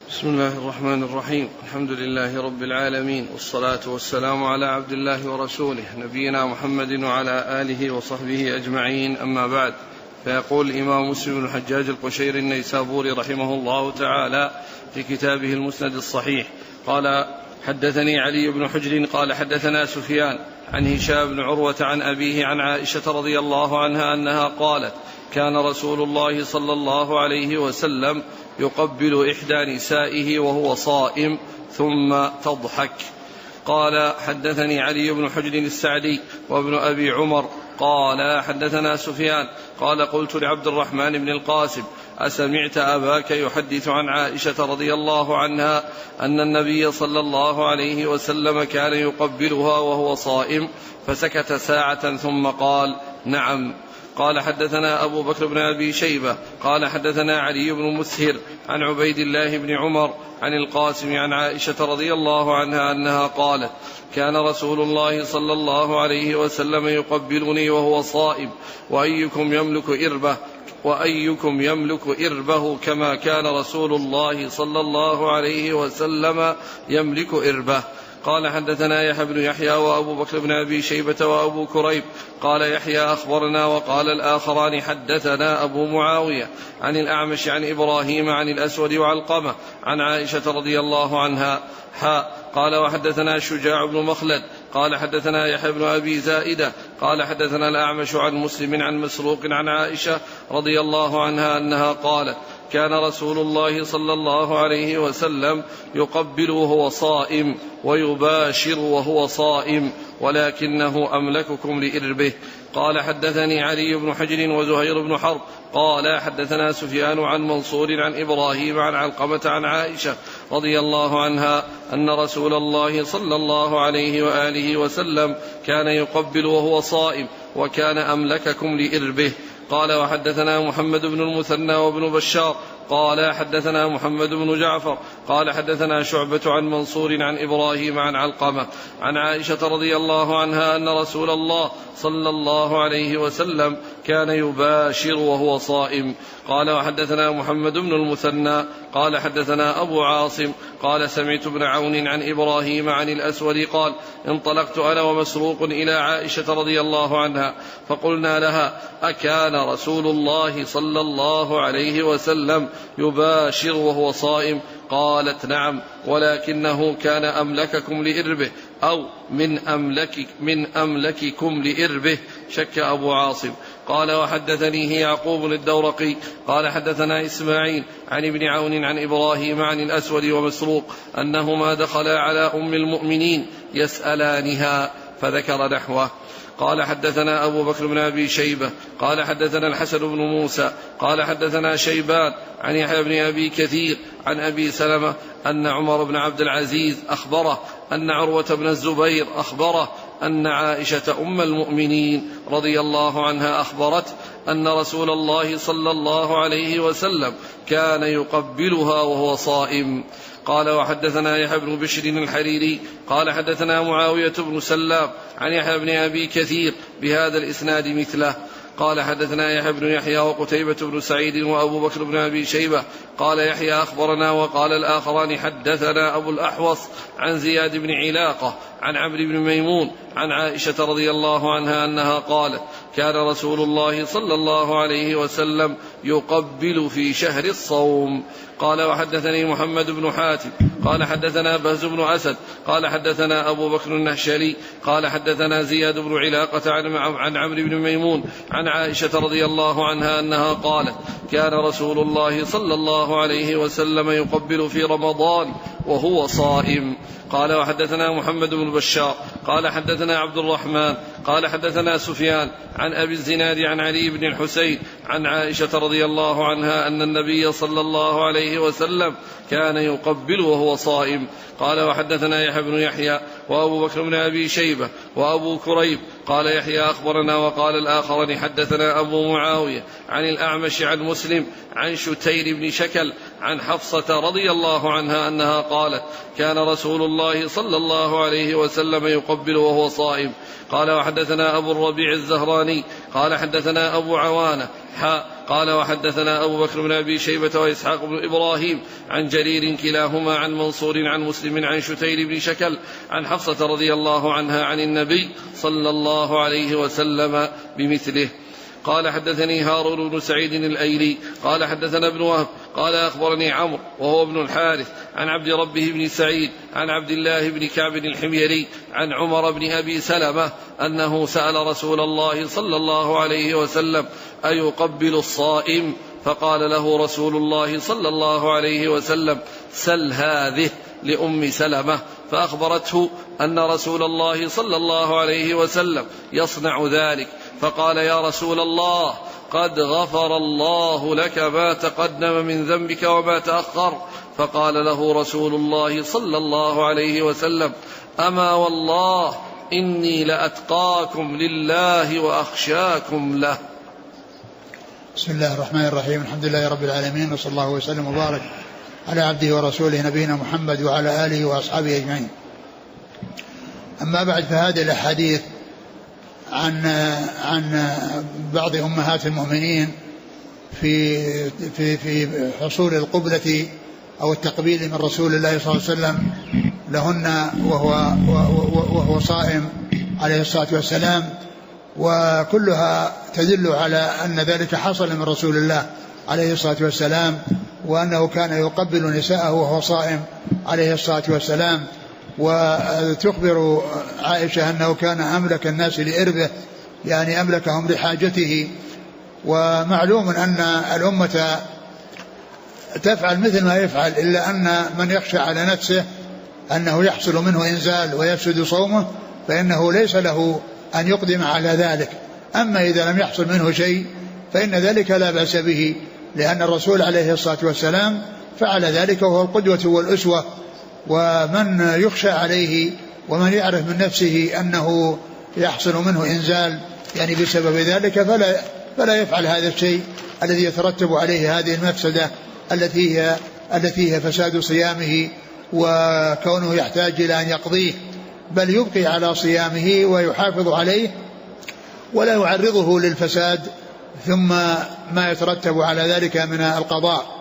بسم الله الرحمن الرحيم. الحمد لله رب العالمين، والصلاة والسلام على عبد الله ورسوله نبينا محمد وعلى آله وصحبه أجمعين، أما بعد. فيقول الإمام مسلم بن الحجاج القشيري النيسابوري رحمه الله تعالى في كتابه المسند الصحيح قال: حدثني علي بن حجر قال حدثنا سفيان عن هشام بن عروة عن أبيه عن عائشة رضي الله عنها أنها قالت: كان رسول الله صلى الله عليه وسلم يقبل إحدى نسائه وهو صائم ثم تضحك. قال: حدثني علي بن حجر السعدي وابن أبي عمر قال حدثنا سفيان قال: قلت لعبد الرحمن بن القاسم: أسمعت أباك يحدث عن عائشة رضي الله عنها أن النبي صلى الله عليه وسلم كان يقبلها وهو صائم؟ فسكت ساعة ثم قال: نعم. قال: حدثنا أبو بكر بن أبي شيبة قال حدثنا علي بن مسهر عن عبيد الله بن عمر عن القاسم عن عائشة رضي الله عنها أنها قالت: كان رسول الله صلى الله عليه وسلم يقبلني وهو صائم، وأيكم يملك إربه كما كان رسول الله صلى الله عليه وسلم يملك إربه. قال: حدثنا يحيى بن يحيى وأبو بكر بن أبي شيبة وأبو كريب. قال يحيى: أخبرنا. وقال الآخران: حدثنا أبو معاوية عن الأعمش عن إبراهيم عن الأسود وعلقمة عن عائشة رضي الله عنها. قال: وحدثنا شجاع بن مخلد قال حدثنا يحيى بن أبي زائدة قال حدثنا الأعمش عن مسلم عن مسروق عن عائشة رضي الله عنها أنها قالت: كان رسول الله صلى الله عليه وسلم يقبل وهو صائم ويباشر وهو صائم، ولكنه أملككم لإربه. قال: حدثني علي بن حجر وزهير بن حرب قال حدثنا سفيان عن منصور عن إبراهيم عن علقمة عن عائشة رضي الله عنها أن رسول الله صلى الله عليه وآله وسلم كان يقبل وهو صائم، وكان أملككم لإربه. قال: وحدثنا محمد بن المثنى وابن بشار قال حدثنا محمد بن جعفر قال حدثنا شعبة عن منصور عن إبراهيم عن علقمة عن عائشة رضي الله عنها أن رسول الله صلى الله عليه وسلم كان يباشر وهو صائم. قال: وحدثنا محمد بن المثنى قال حدثنا أبو عاصم قال سمعت ابن عون عن إبراهيم عن الأسود قال: انطلقت أنا ومسروق إلى عائشة رضي الله عنها فقلنا لها: أكان رسول الله صلى الله عليه وسلم يباشر وهو صائم؟ قالت: نعم، ولكنه كان أملككم لإربه، أو من أملككم لإربه. شك أبو عاصم. قال: وحدثنيه يعقوب الدورقي قال حدثنا إسماعيل عن ابن عون عن إبراهيم عن الأسود ومسروق أنهما دخلا على أم المؤمنين يسألانها فذكر نحوه. قال: حدثنا أبو بكر بن أبي شيبة قال حدثنا الحسن بن موسى قال حدثنا شيبان عن يحيى بن أبي كثير عن أبي سلمة أن عمر بن عبد العزيز أخبره أن عروة بن الزبير أخبره أن عائشة أم المؤمنين رضي الله عنها أخبرت أن رسول الله صلى الله عليه وسلم كان يقبلها وهو صائم. قال: وحدثنا يحيى بن بشر الحريري قال حدثنا معاوية بن سلام عن يحيى بن أبي كثير بهذا الإسناد مثله. قال: حدثنا يحيى بن يحيى وقتيبة بن سعيد وأبو بكر بن أبي شيبة. قال يحيى: أخبرنا. وقال الآخران: حدثنا أبو الأحوص عن زياد بن علاقة عن عمرو بن ميمون عن عائشة رضي الله عنها أنها قالت: كان رسول الله صلى الله عليه وسلم يقبل في شهر الصوم. قال: وحدثني محمد بن حاتم قال حدثنا بهز بن أسد قال حدثنا أبو بكر النهشلي قال حدثنا زياد بن علاقة عن عمرو بن ميمون عن عائشة رضي الله عنها أنها قالت: كان رسول الله صلى الله عليه وسلم يقبل في رمضان وهو صائم. قال: وحدثنا محمد بن بشار قال حدثنا عبد الرحمن قال حدثنا سفيان عن أبي الزناد عن علي بن الحسين عن عائشة رضي الله عنها أن النبي صلى الله عليه وسلم كان يقبل وهو صائم. قال: وحدثنا يحيى بن يحيى وأبو بكر بن أبي شيبة وأبو كريب. قال يحيى: أخبرنا. وقال الآخران: حدثنا أبو معاوية عن الأعمش عن مسلم عن شتير بن شكل عن حفصة رضي الله عنها أنها قالت: كان رسول الله صلى الله عليه وسلم يقبل وهو صائم. قال: وحدثنا أبو الربيع الزهراني قال حدثنا أبو عوانة قال وحدثنا أبو بكر بن أبي شيبة وإسحاق بن إبراهيم عن جرير كلاهما عن منصور عن مسلم عن شتير بن شكل عن حفصة رضي الله عنها عن النبي صلى الله عليه وسلم بمثله. قال حدثني هارون بن سعيد الأيلي قال حدثنا ابن وهب قال أخبرني عمرو وهو ابن الحارث عن عبد ربه بن سعيد عن عبد الله بن كعب الحميري عن عمر بن أبي سلمة أنه سأل رسول الله صلى الله عليه وسلم أيقبل الصائم؟ فقال له رسول الله صلى الله عليه وسلم سل هذه لأم سلمة، فأخبرته أن رسول الله صلى الله عليه وسلم يصنع ذلك، فقال يا رسول الله قد غفر الله لك ما تقدم من ذنبك وما تأخر. فقال له رسول الله صلى الله عليه وسلم أما والله إني لأتقاكم لله وأخشاكم له. بسم الله الرحمن الرحيم. الحمد لله رب العالمين، وصلى الله وسلم وبارك على عبده ورسوله نبينا محمد وعلى آله وأصحابه أجمعين. أما بعد، فهذه الأحاديث عن بعض أمهات المؤمنين في حصول القبلة أو التقبيل من رسول الله صلى الله عليه وسلم لهن وهو صائم عليه الصلاة والسلام، وكلها تدل على أن ذلك حصل من رسول الله عليه الصلاة والسلام، وأنه كان يقبل نساءه وهو صائم عليه الصلاة والسلام. وتخبر عائشة أنه كان أملك الناس لإربه، يعني أملكهم لحاجته. ومعلوم أن الأمة تفعل مثل ما يفعل، إلا أن من يخشى على نفسه أنه يحصل منه إنزال ويفسد صومه فإنه ليس له أن يقدم على ذلك. أما إذا لم يحصل منه شيء فإن ذلك لا بأس به، لأن الرسول عليه الصلاة والسلام فعل ذلك وهو القدوة والأسوة. ومن يخشى عليه ومن يعرف من نفسه أنه يحصل منه إنزال يعني بسبب ذلك فلا يفعل هذا الشيء الذي يترتب عليه هذه المفسدة التي هي فساد صيامه وكونه يحتاج إلى أن يقضيه، بل يبقي على صيامه ويحافظ عليه ولا يعرضه للفساد ثم ما يترتب على ذلك من القضاء.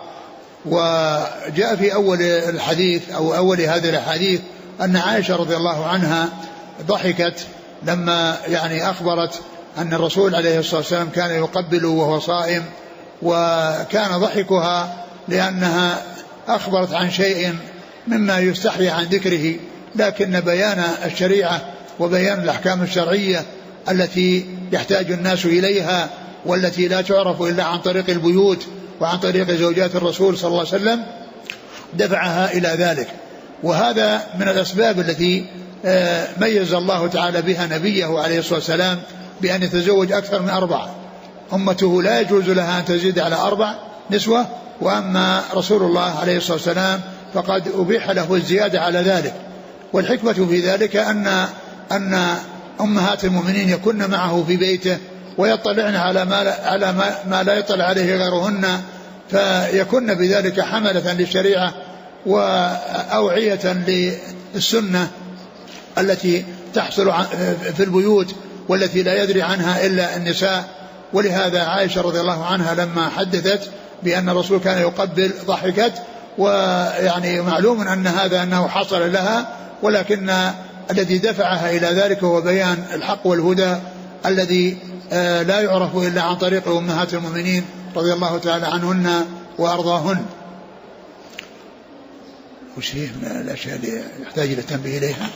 وجاء في أول الحديث أو أول هذه الحديث أن عائشة رضي الله عنها ضحكت لما يعني أخبرت أن الرسول عليه الصلاة والسلام كان يقبل وهو صائم، وكان ضحكها لأنها أخبرت عن شيء مما يستحي عن ذكره، لكن بيان الشريعة وبيان الأحكام الشرعية التي يحتاج الناس إليها والتي لا تعرف إلا عن طريق البيوت وعن طريق زوجات الرسول صلى الله عليه وسلم دفعها إلى ذلك. وهذا من الأسباب التي ميز الله تعالى بها نبيه عليه الصلاة والسلام بأن يتزوج أكثر من 4. أمته لا يجوز لها أن تزيد على 4 نسوة، وأما رسول الله عليه الصلاة والسلام فقد أبيح له الزيادة على ذلك. والحكمة في ذلك أن أمهات المؤمنين يكن معه في بيته ويطلعن على ما لا يطلع عليه غيرهن، فيكن بذلك حملة للشريعة وأوعية للسنة التي تحصل في البيوت والتي لا يدري عنها إلا النساء. ولهذا عائشة رضي الله عنها لما حدثت بأن الرسول كان يقبل ضحكت، ويعني معلوم أن هذا أنه حصل لها، ولكن الذي دفعها إلى ذلك هو بيان الحق والهدى الذي لا يعرف إلا عن طريق أمهات المؤمنين رضي الله تعالى عنهن وأرضاهن. وش هي من الأشياء اللي يحتاج إلى التنبيه إليها؟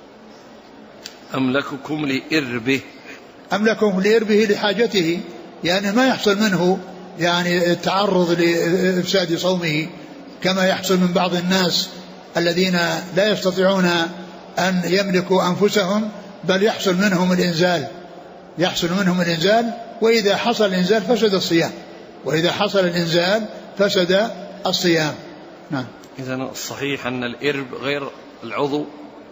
أملككم لإربه، أملككم لإربه لحاجته، يعني ما يحصل منه يعني التعرض لإفساد صومه كما يحصل من بعض الناس الذين لا يستطيعون أن يملكوا أنفسهم، بل يحصل منهم الإنزال، وإذا حصل الإنزال فسد الصيام. نعم. إذن الصحيح أن الإرب غير العضو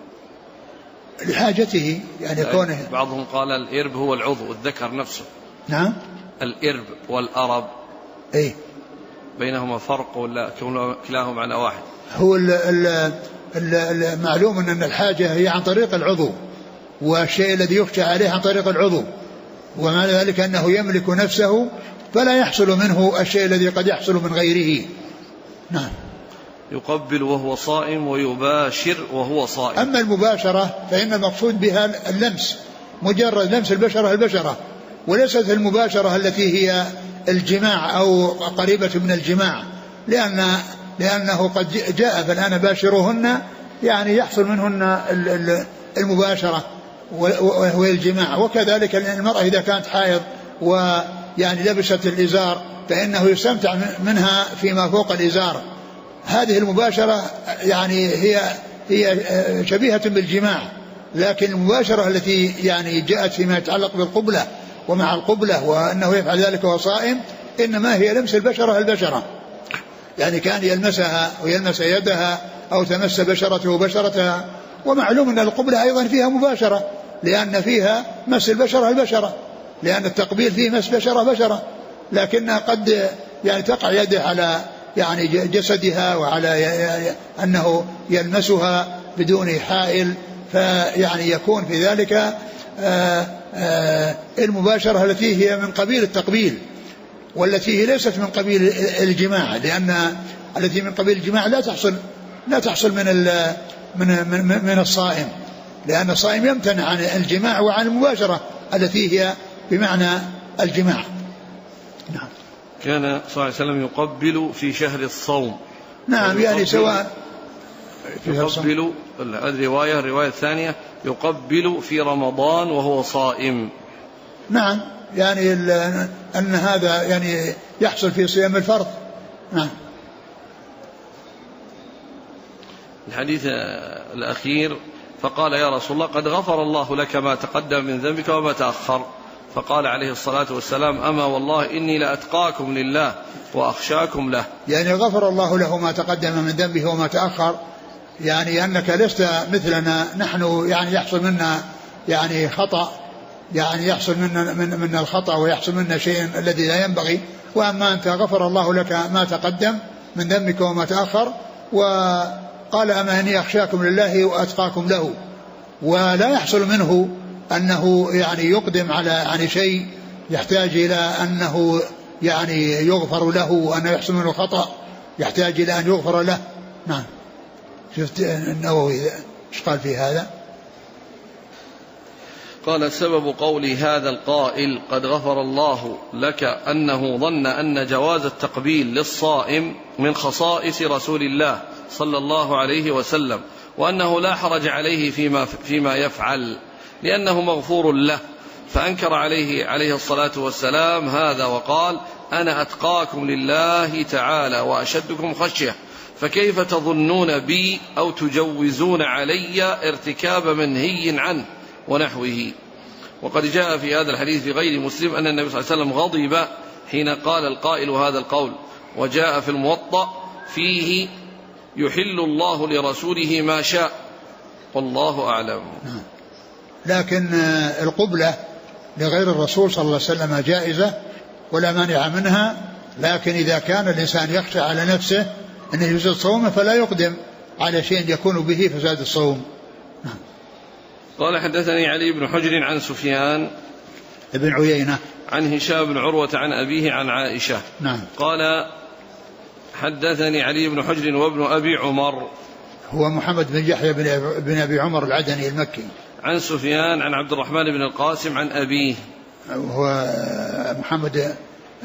لحاجته، يعني كونه بعضهم قال الإرب هو العضو الذكر نفسه. نعم. الإرب والأرب إيه بينهما فرق ولا كلاهما معنى واحد؟ هو المعلوم أن الحاجة هي عن طريق العضو، والشيء الذي يخشى عليه عن طريق العضو، ومعنى ذلك أنه يملك نفسه فلا يحصل منه الشيء الذي قد يحصل من غيره. نعم. يقبل وهو صائم ويباشر وهو صائم. أما المباشرة فإن المقصود بها اللمس، مجرد لمس البشرة، وليست المباشرة التي هي الجماع أو قريبة من الجماع، لأنه قد جاء فالآن باشروهن يعني يحصل منهن المباشرة وهو الجماع. وكذلك المرأة إذا كانت حائض ويعني لبست الإزار فإنه يستمتع منها فيما فوق الإزار. هذه المباشرة يعني هي شبيهة بالجماع، لكن المباشرة التي يعني جاءت فيما يتعلق بالقبلة ومع القبلة وأنه يفعل ذلك وهو صائم إنما هي لمس البشرة، يعني كان يلمسها ويلمس يدها أو تمس بشرته بشرتها. ومعلوم أن القبلة أيضا فيها مباشرة لأن فيها مس البشرة، لأن التقبيل فيه مس بشرة، لكنها قد يعني تقع يده على يعني جسدها وعلى أنه يلمسها بدون حائل، فيعني يكون في ذلك المباشرة التي هي من قبيل التقبيل، والتي هي ليست من قبيل الجماع، لأن التي من قبيل الجماع لا تحصل من الصائم، لأن الصائم يمتنع عن الجماع وعن المباشرة التي هي بمعنى الجماع. نعم. كان صلى الله عليه وسلم يقبل في شهر الصوم. نعم، يعني سواء يقبل الرواية الثانية يقبل في رمضان وهو صائم. نعم، يعني أن هذا يعني يحصل في صيام الفرض. نعم. الحديث الأخير: فقال يا رسول الله قد غفر الله لك ما تقدم من ذنبك وما تأخر، فقال عليه الصلاة والسلام: أما والله إني لأتقاكم لله وأخشاكم له. يعني غفر الله له ما تقدم من ذنبه وما تأخر، يعني أنك لست مثلنا نحن، يعني يحصل منا يعني خطأ، يعني يحصل منا الخطأ ويحصل منا شيء الذي لا ينبغي، وأما أنت غفر الله لك ما تقدم من ذنبك وما تأخر. وقال: أما إني أخشاكم لله وأتقاكم له. ولا يحصل منه أنه يعني يقدم على شيء يحتاج إلى أنه يعني يغفر له، وأنه يحصل منه خطأ يحتاج إلى أن يغفر له. نعم. شفت النووي ايش قال في هذا؟ قال: سبب قول هذا القائل قد غفر الله لك أنه ظن أن جواز التقبيل للصائم من خصائص رسول الله صلى الله عليه وسلم، وأنه لا حرج عليه فيما يفعل لأنه مغفور له، فأنكر عليه الصلاة والسلام هذا وقال: أنا أتقاكم لله تعالى وأشدكم خشية، فكيف تظنون بي أو تجوزون علي ارتكاب منهي عنه ونحوه. وقد جاء في هذا الحديث في غير مسلم أن النبي صلى الله عليه وسلم غضب حين قال القائل هذا القول، وجاء في الموطأ فيه: يحل الله لرسوله ما شاء والله أعلم. لكن القبلة لغير الرسول صلى الله عليه وسلم جائزة ولا مانع منها، لكن إذا كان الإنسان يخشى على نفسه أنه يفسد صومه فلا يقدم على شيء يكون به فساد الصوم. قال: حدثني علي بن حجر عن سفيان ابن عيينة عن هشام بن عروة عن أبيه عن عائشة. نعم. قال: حدثني علي بن حجر وابن أبي عمر، هو محمد بن يحيى بن أبي عمر العدني المكي، عن سفيان عن عبد الرحمن بن القاسم عن أبيه، هو محمد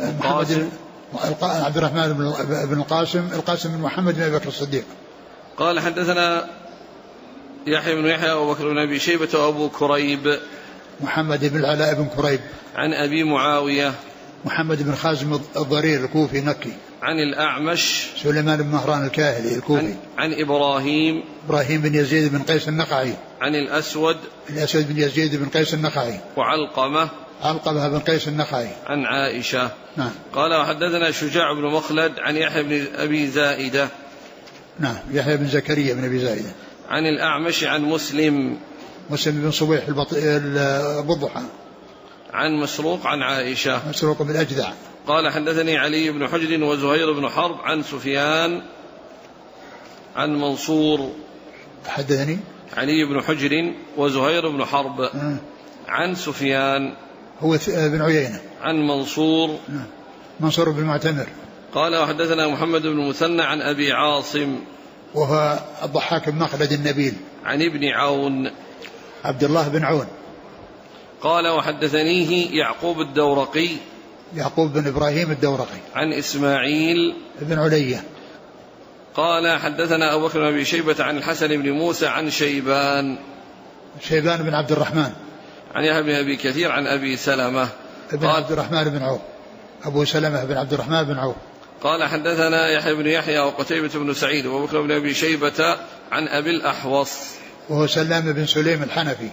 عبد الرحمن بن القاسم بن محمد بن أبي بكر الصديق. قال: حدثنا يحيى بن يحيى وأبو بكر بن أبي شيبة وأبو كريب محمد بن العلاء بن كريب، عن أبي معاوية محمد بن خازم الضرير الكوفي مكي، عن الأعمش سليمان بن مهران الكاهلي الكوفي، عن إبراهيم بن يزيد بن قيس النخعي، عن الأسود بن يزيد بن قيس النخعي، وعلقمة بن قيس النخعي، عن عائشة. نعم. قال: وحدثنا شجاع بن مخلد عن يحيى بن أبي زائدة، نعم، يحيى بن زكريا بن أبي زائدة، عن الأعمش عن مسلم بن صبيح البضحى، عن مسروق عن عائشة، مسروق بن الأجدع. قال: حدثني علي بن حجر وزهير بن حرب عن سفيان عن منصور. حدثني علي بن حجر وزهير بن حرب عن سفيان هو بن عيينة عن منصور منصور بن المعتمر. قال وحدثنا محمد بن المثنى عن أبي عاصم وهو الضحاك بن مخلد النبيل. عن ابن عون عبد الله بن عون. قال وحدثنيه يعقوب الدورقي يعقوب بن إبراهيم الدورقي. عن إسماعيل بن علية. قال حدثنا أبو بكر بن أبي شيبة عن الحسن بن موسى عن شيبان بن عبد الرحمن. عن يحيى بن أبي كثير عن أبي سلمة بن عبد الرحمن بن عوف. أبو سلمة بن عبد الرحمن بن عوف. قال حدثنا يحيى بن يحيى وقتيبة بن سعيد وأبو بكر بن أبي شيبة عن أبي الأحوص وهو سلام بن سليم الحنفي.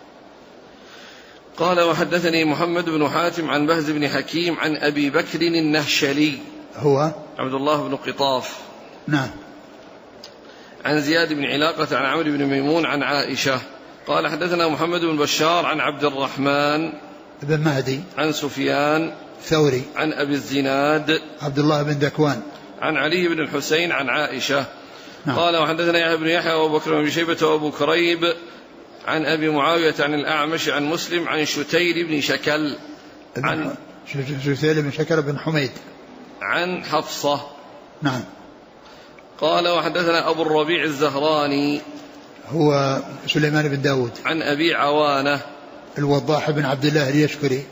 قال وحدثني محمد بن حاتم عن بهز بن حكيم عن أبي بكر النهشلي هو عبد الله بن قطاف. نعم. عن زياد بن علاقة عن عمرو بن ميمون عن عائشة. قال حدثنا محمد بن بشار عن عبد الرحمن بن مهدي عن سفيان ثوري عن أبي الزناد عبد الله بن ذكوان عن علي بن الحسين عن عائشة. نعم. قال وحدثنا يحيى بن يحيى وأبو بكر بن أبي شيبة وأبو كريب عن أبي معاوية عن الأعمش عن مسلم عن شتير بن شكل عن شتير بن شكل بن حميد عن حفصة. نعم. قال وحدثنا أبو الربيع الزهراني هو سليمان بن داود عن أبي عوانة الوضاح بن عبد الله اليشكري.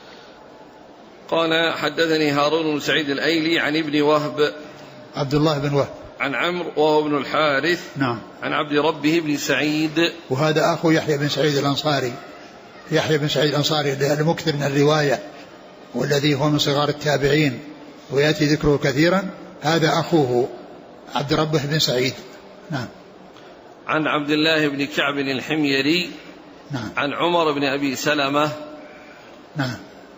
قال حدثني هارون بن سعيد الأيلي عن ابن وهب عبد الله بن وهب عن عمرو وهو ابن الحارث. نعم. عن عبد ربه بن سعيد وهذا أخو يحيى بن سعيد الأنصاري. يحيى بن سعيد الأنصاري المكثر من الرواية والذي هو من صغار التابعين ويأتي ذكره كثيرا. هذا أخوه عبد ربه بن سعيد. نعم. عن عبد الله بن كعب الحميري. نعم. عن عمر بن أبي سلمة. نعم.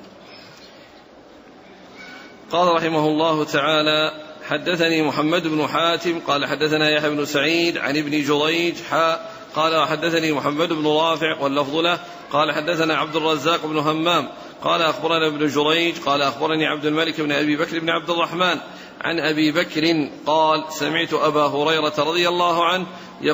قال رحمه الله تعالى حدثني محمد بن حاتم قال حدثنا يحيى بن سعيد عن ابن جريج قال وحدثني محمد بن رافع واللفظ له قال حدثنا عبد الرزاق بن همام قال أخبرنا ابن جريج قال أخبرني عبد الملك بن أبي بكر بن عبد الرحمن عن أبي بكر قال سمعت أبا هريرة رضي الله عنه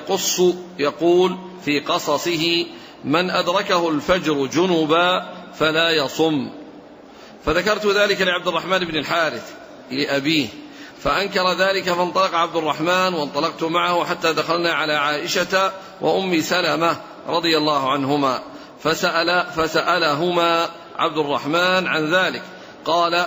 يقول في قصصه من أدركه الفجر جنبا فلا يصم. فذكرت ذلك لعبد الرحمن بن الحارث لأبيه فأنكر ذلك فانطلق عبد الرحمن وانطلقت معه حتى دخلنا على عائشة وأم سلمة رضي الله عنهما فسألهما عبد الرحمن عن ذلك قال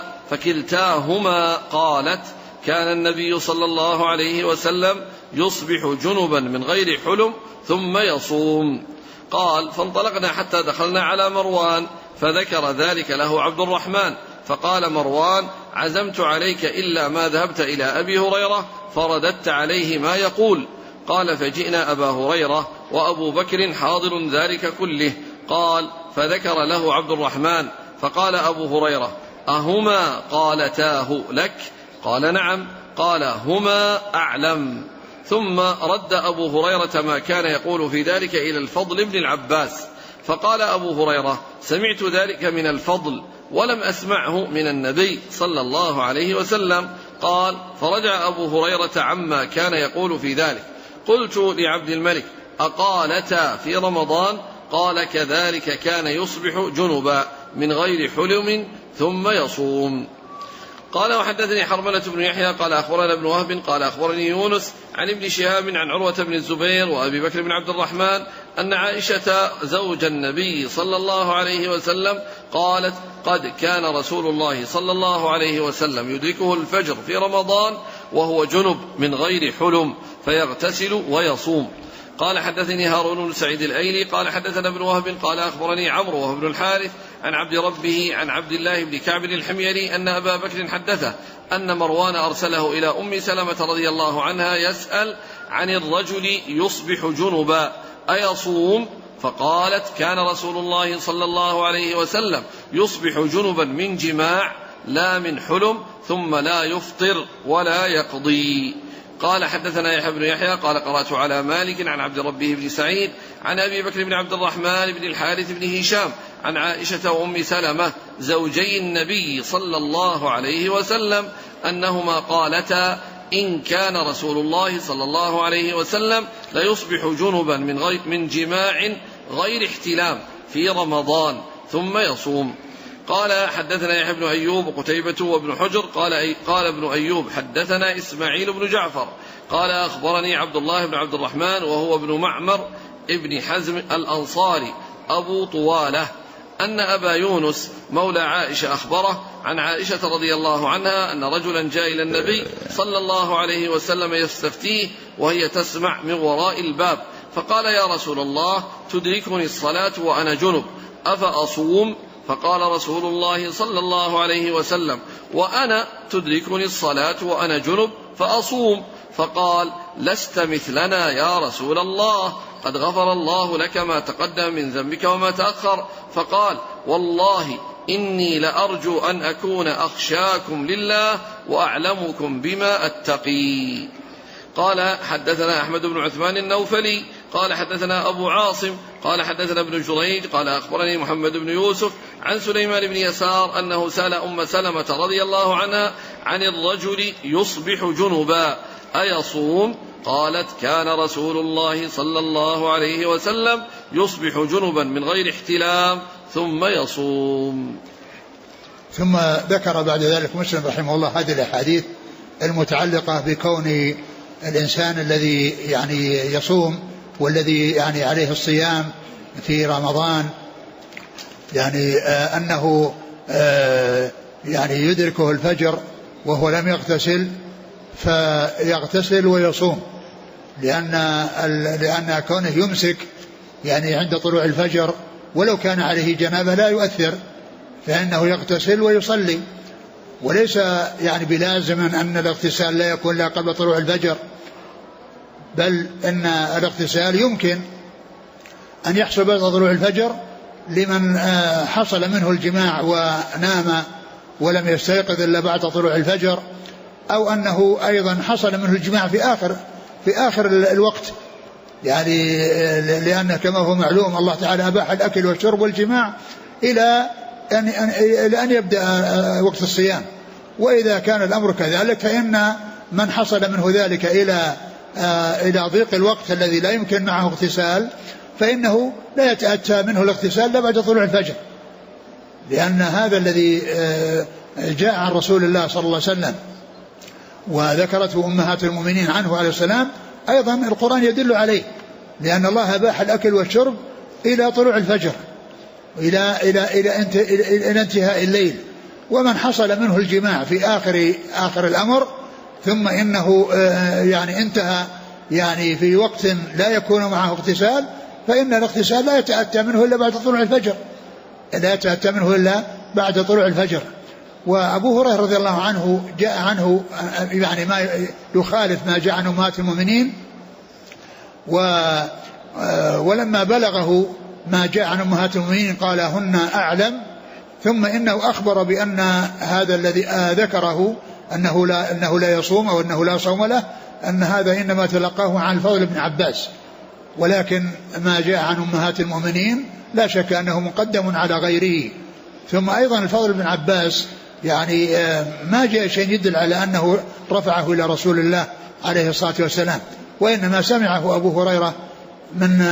فكلتاهما قالت كان النبي صلى الله عليه وسلم يصبح جنبا من غير حلم ثم يصوم. قال فانطلقنا حتى دخلنا على مروان فذكر ذلك له عبد الرحمن فقال مروان عزمت عليك إلا ما ذهبت إلى أبي هريرة فرددت عليه ما يقول. قال فجئنا أبا هريرة وأبو بكر حاضر ذلك كله. قال فذكر له عبد الرحمن فقال أبو هريرة أهما قالتاه لك؟ قال نعم. قال هما أعلم. ثم رد أبو هريرة ما كان يقول في ذلك إلى الفضل بن العباس فقال أبو هريرة سمعت ذلك من الفضل ولم أسمعه من النبي صلى الله عليه وسلم. قال فرجع أبو هريرة عما كان يقول في ذلك. قلت لعبد الملك أقالتا في رمضان؟ قال كذلك كان يصبح جنبا من غير حلم ثم يصوم. قال وحدثني حرملة بن يحيى قال أخبرنا ابن وهب قال أخبرني يونس عن ابن شهاب عن عروة بن الزبير وأبي بكر بن عبد الرحمن أن عائشة زوج النبي صلى الله عليه وسلم قالت قد كان رسول الله صلى الله عليه وسلم يدركه الفجر في رمضان وهو جنب من غير حلم فيغتسل ويصوم. قال حدثني هارون بن سعيد الأيلي قال حدثنا ابن وهب قال أخبرني عمرو وهو ابن الحارث عن عبد ربه عن عبد الله بن كعب الحميري أن أبا بكر حدثه أن مروان أرسله إلى أم سلمة رضي الله عنها يسأل عن الرجل يصبح جنبا أيصوم؟ فقالت كان رسول الله صلى الله عليه وسلم يصبح جنبا من جماع لا من حلم ثم لا يفطر ولا يقضي. قال حدثنا يحيى بن يحيى قال قرأت على مالك عن عبد ربه بن سعيد عن أبي بكر بن عبد الرحمن بن الحارث بن هشام عن عائشة وأم سلمة زوجي النبي صلى الله عليه وسلم أنهما قالتا إن كان رسول الله صلى الله عليه وسلم ليصبح جنبا من جماع غير احتلام في رمضان ثم يصوم. قال حدثنا يحيى بن أيوب وقتيبة وابن حجر قال ابن أيوب حدثنا إسماعيل بن جعفر قال أخبرني عبد الله بن عبد الرحمن وهو ابن معمر ابن حزم الأنصاري أبو طوالة أن أبا يونس مولى عائشة أخبره عن عائشة رضي الله عنها أن رجلا جاء إلى النبي صلى الله عليه وسلم يستفتيه وهي تسمع من وراء الباب، فقال يا رسول الله تدركني الصلاة وأنا جنب أفأصوم؟ فقال رسول الله صلى الله عليه وسلم وأنا تدركني الصلاة وأنا جنب فأصوم. فقال لست مثلنا يا رسول الله، قد غفر الله لك ما تقدم من ذنبك وما تأخر. فقال والله إني لأرجو أن أكون أخشاكم لله وأعلمكم بما أتقي. قال حدثنا أحمد بن عثمان النوفلي قال حدثنا أبو عاصم قال حدثنا ابن جريج قال أخبرني محمد بن يوسف عن سليمان بن يسار أنه سأل أم سلمة رضي الله عنها عن الرجل يصبح جنبا أيصوم؟ قالت كان رسول الله صلى الله عليه وسلم يصبح جنبا من غير احتلام ثم يصوم. ثم ذكر بعد ذلك مسلم رحمه الله هذه الأحاديث المتعلقة بكون الإنسان الذي يعني يصوم والذي يعني عليه الصيام في رمضان يعني أنه يعني يدركه الفجر وهو لم يغتسل فيغتسل ويصوم، لأن كونه يمسك يعني عند طلوع الفجر ولو كان عليه جنابة لا يؤثر، فإنه يغتسل ويصلي، وليس يعني بلازم أن الاغتسال لا يكون لا قبل طلوع الفجر، بل أن الاغتسال يمكن أن يحصل بعد طلوع الفجر لمن حصل منه الجماع ونام ولم يستيقظ إلا بعد طلوع الفجر، أو أنه أيضا حصل منه الجماع في آخر الوقت، يعني لأن كما هو معلوم الله تعالى أباح الأكل والشرب والجماع إلى أن يبدأ وقت الصيام، وإذا كان الأمر كذلك فإن من حصل منه ذلك إلى ضيق الوقت الذي لا يمكن معه اغتسال فإنه لا يتأتى منه الاغتسال لا بعد طلوع الفجر، لأن هذا الذي جاء عن رسول الله صلى الله عليه وسلم وذكرته أمهات المؤمنين عنه عليه السلام أيضا القرآن يدل عليه، لأن الله أباح الأكل والشرب إلى طلوع الفجر إلى انتهاء الليل، ومن حصل منه الجماع في آخر الأمر ثم إنه يعني انتهى يعني في وقت لا يكون معه اغتسال فإن الاغتسال لا يتأتى منه إلا بعد طلوع الفجر، وأبو هريرة رضي الله عنه جاء عنه يعني ما يخالف ما جاء عن أمهات المؤمنين، ولما بلغه ما جاء عن أمهات المؤمنين قال هن أعلم، ثم إنه أخبر بأن هذا الذي ذكره أنه لا يصوم أو أنه لا صوم له أن هذا إنما تلقاه عن الفضل بن عباس، ولكن ما جاء عن أمهات المؤمنين لا شك أنه مقدم على غيره. ثم أيضا الفضل بن عباس يعني ما جاء شيء يدل على أنه رفعه إلى رسول الله عليه الصلاة والسلام، وإنما سمعه أبو هريرة من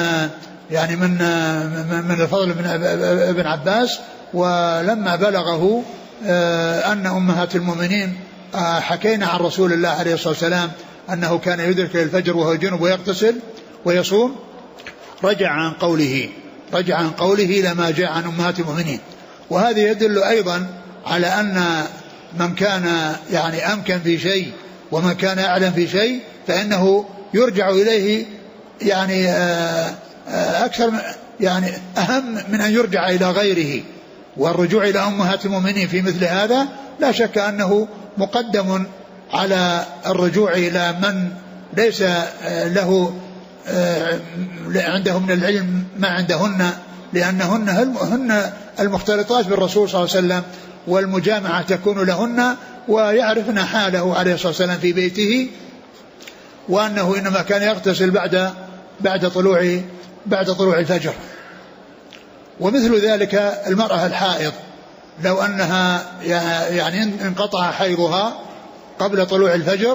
الفضل بن عباس، ولما بلغه أن أمهات المؤمنين حكينا عن رسول الله عليه الصلاة والسلام أنه كان يدرك الفجر وهو جنب ويغتسل ويصوم رجع عن قوله لما جاء عن أمهات المؤمنين. وهذا يدل أيضا على أن من كان يعني أمكن في شيء ومن كان أعلم في شيء فإنه يرجع إليه يعني أكثر يعني أهم من أن يرجع إلى غيره، والرجوع إلى أمهات المؤمنين في مثل هذا لا شك أنه مقدم على الرجوع إلى من ليس له عنده من العلم ما عندهن، لأنهن المختلطات بالرسول صلى الله عليه وسلم والمجامعة تكون لهن، ويعرفن حاله عليه الصلاة والسلام في بيته، وأنه إنما كان يغتسل بعد طلوع الفجر. ومثل ذلك المرأة الحائض لو أنها يعني انقطع حيضها قبل طلوع الفجر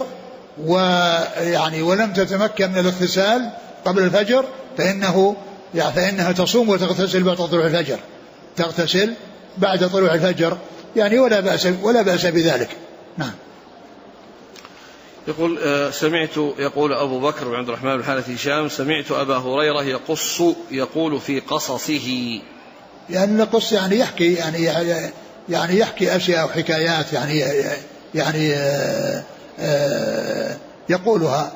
ولم تتمكن من الاغتسال قبل الفجر فإنها تصوم وتغتسل بعد طلوع الفجر، تغتسل بعد طلوع الفجر يعني ولا بأس بذلك. نعم. يقول يقول أبو بكر بن عبد الرحمن بن الحارث هشام سمعت أبا هريرة يقول في قصصه. يعني القص يعني يحكي يعني يحكي أشياء وحكايات يعني يقولها.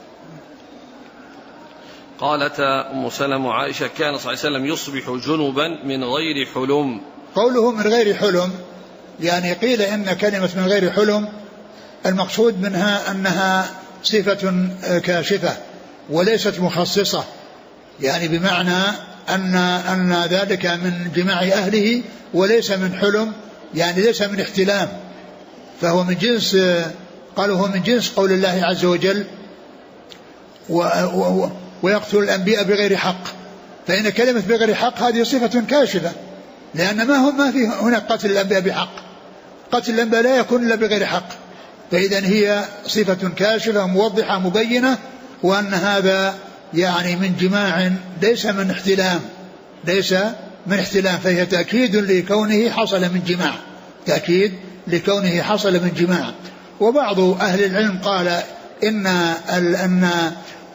قالت أم سلمة وعائشة كان صلى الله عليه وسلم يصبح جنبا من غير حلم. قوله من غير حلم يعني قيل إن كلمة من غير حلم المقصود منها أنها صفة كاشفة وليست مخصصة، يعني بمعنى أن ذلك من جماع أهله وليس من حلم، يعني ليس من احتلام، فهو من جنس قالوا هو من جنس قول الله عز وجل ويقتل الأنبياء بغير حق، فإن كلمة بغير حق هذه صفة كاشفة، لأن ما في هناك قتل الأنبياء بحق، قتل الأنبياء لا يكون إلا بغير حق، فإذا هي صفة كاشفة موضحة مبينة، وأن هذا يعني من جماع ليس من احتلام، فهي تأكيد لكونه حصل من جماع، تأكيد لكونه حصل من جماع. وبعض أهل العلم قال إن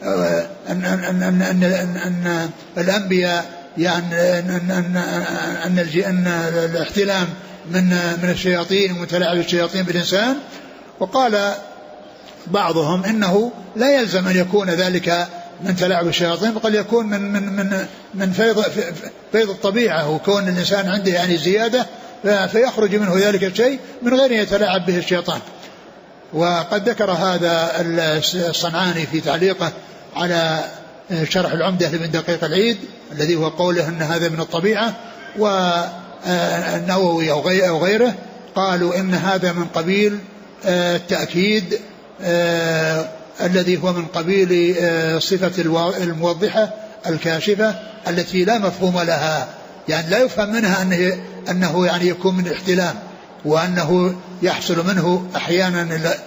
الأنبياء يعني أن الاحتلام من الشياطين ومتلاعب الشياطين بالإنسان، وقال بعضهم إنه لا يلزم أن يكون ذلك من تلاعب الشياطين، بل يكون من فيض الطبيعة، وكون الإنسان عنده يعني زيادة فيخرج منه ذلك الشيء من غير أن يتلاعب به الشيطان. وقد ذكر هذا الصنعاني في تعليقه على شرح العمدة لابن دقيق العيد الذي هو قوله أن هذا من الطبيعة، والنووي أو غيره قالوا إن هذا من قبيل التأكيد الذي هو من قبيل صفة الموضحة الكاشفة التي لا مفهوم لها، يعني لا يفهم منها أنه يعني يكون من احتلام، وأنه يحصل منه أحيانا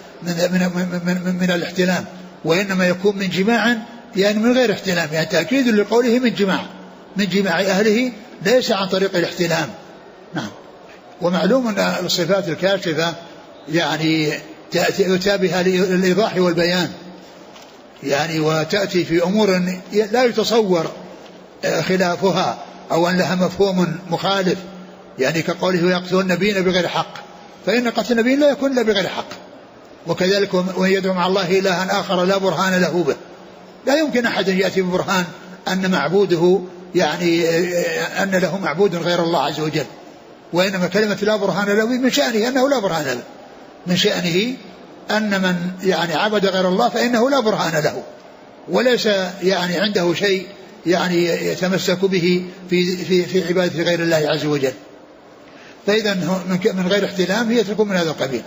من الاحتلام، وإنما يكون من جماع يعني من غير احتلام، يعني تأكيد لقوله من جماع أهله ليس عن طريق الاحتلام. نعم. ومعلوم أن الصفات الكاشفة يعني تأتي بها للإيضاح والبيان، يعني وتأتي في أمور لا يتصور خلافها أو أن لها مفهوم مخالف، يعني كقوله يقتل النبيين بغير حق، فإن قتل النبي لا يكون إلا بغير حق. وكذلك ومن يدعو مع الله إلها آخر لا برهان له به، لا يمكن أحد يأتي ببرهان أن معبوده يعني أن له معبود غير الله عز وجل، وإنما كلمة لا برهان له من شأنه أنه لا برهان له، من شأنه أن من يعني عبد غير الله فإنه لا برهان له، وليس يعني عنده شيء يعني يتمسك به في عبادة غير الله عز وجل، فإذا من غير احتلام هي تكون من هذا القبيل.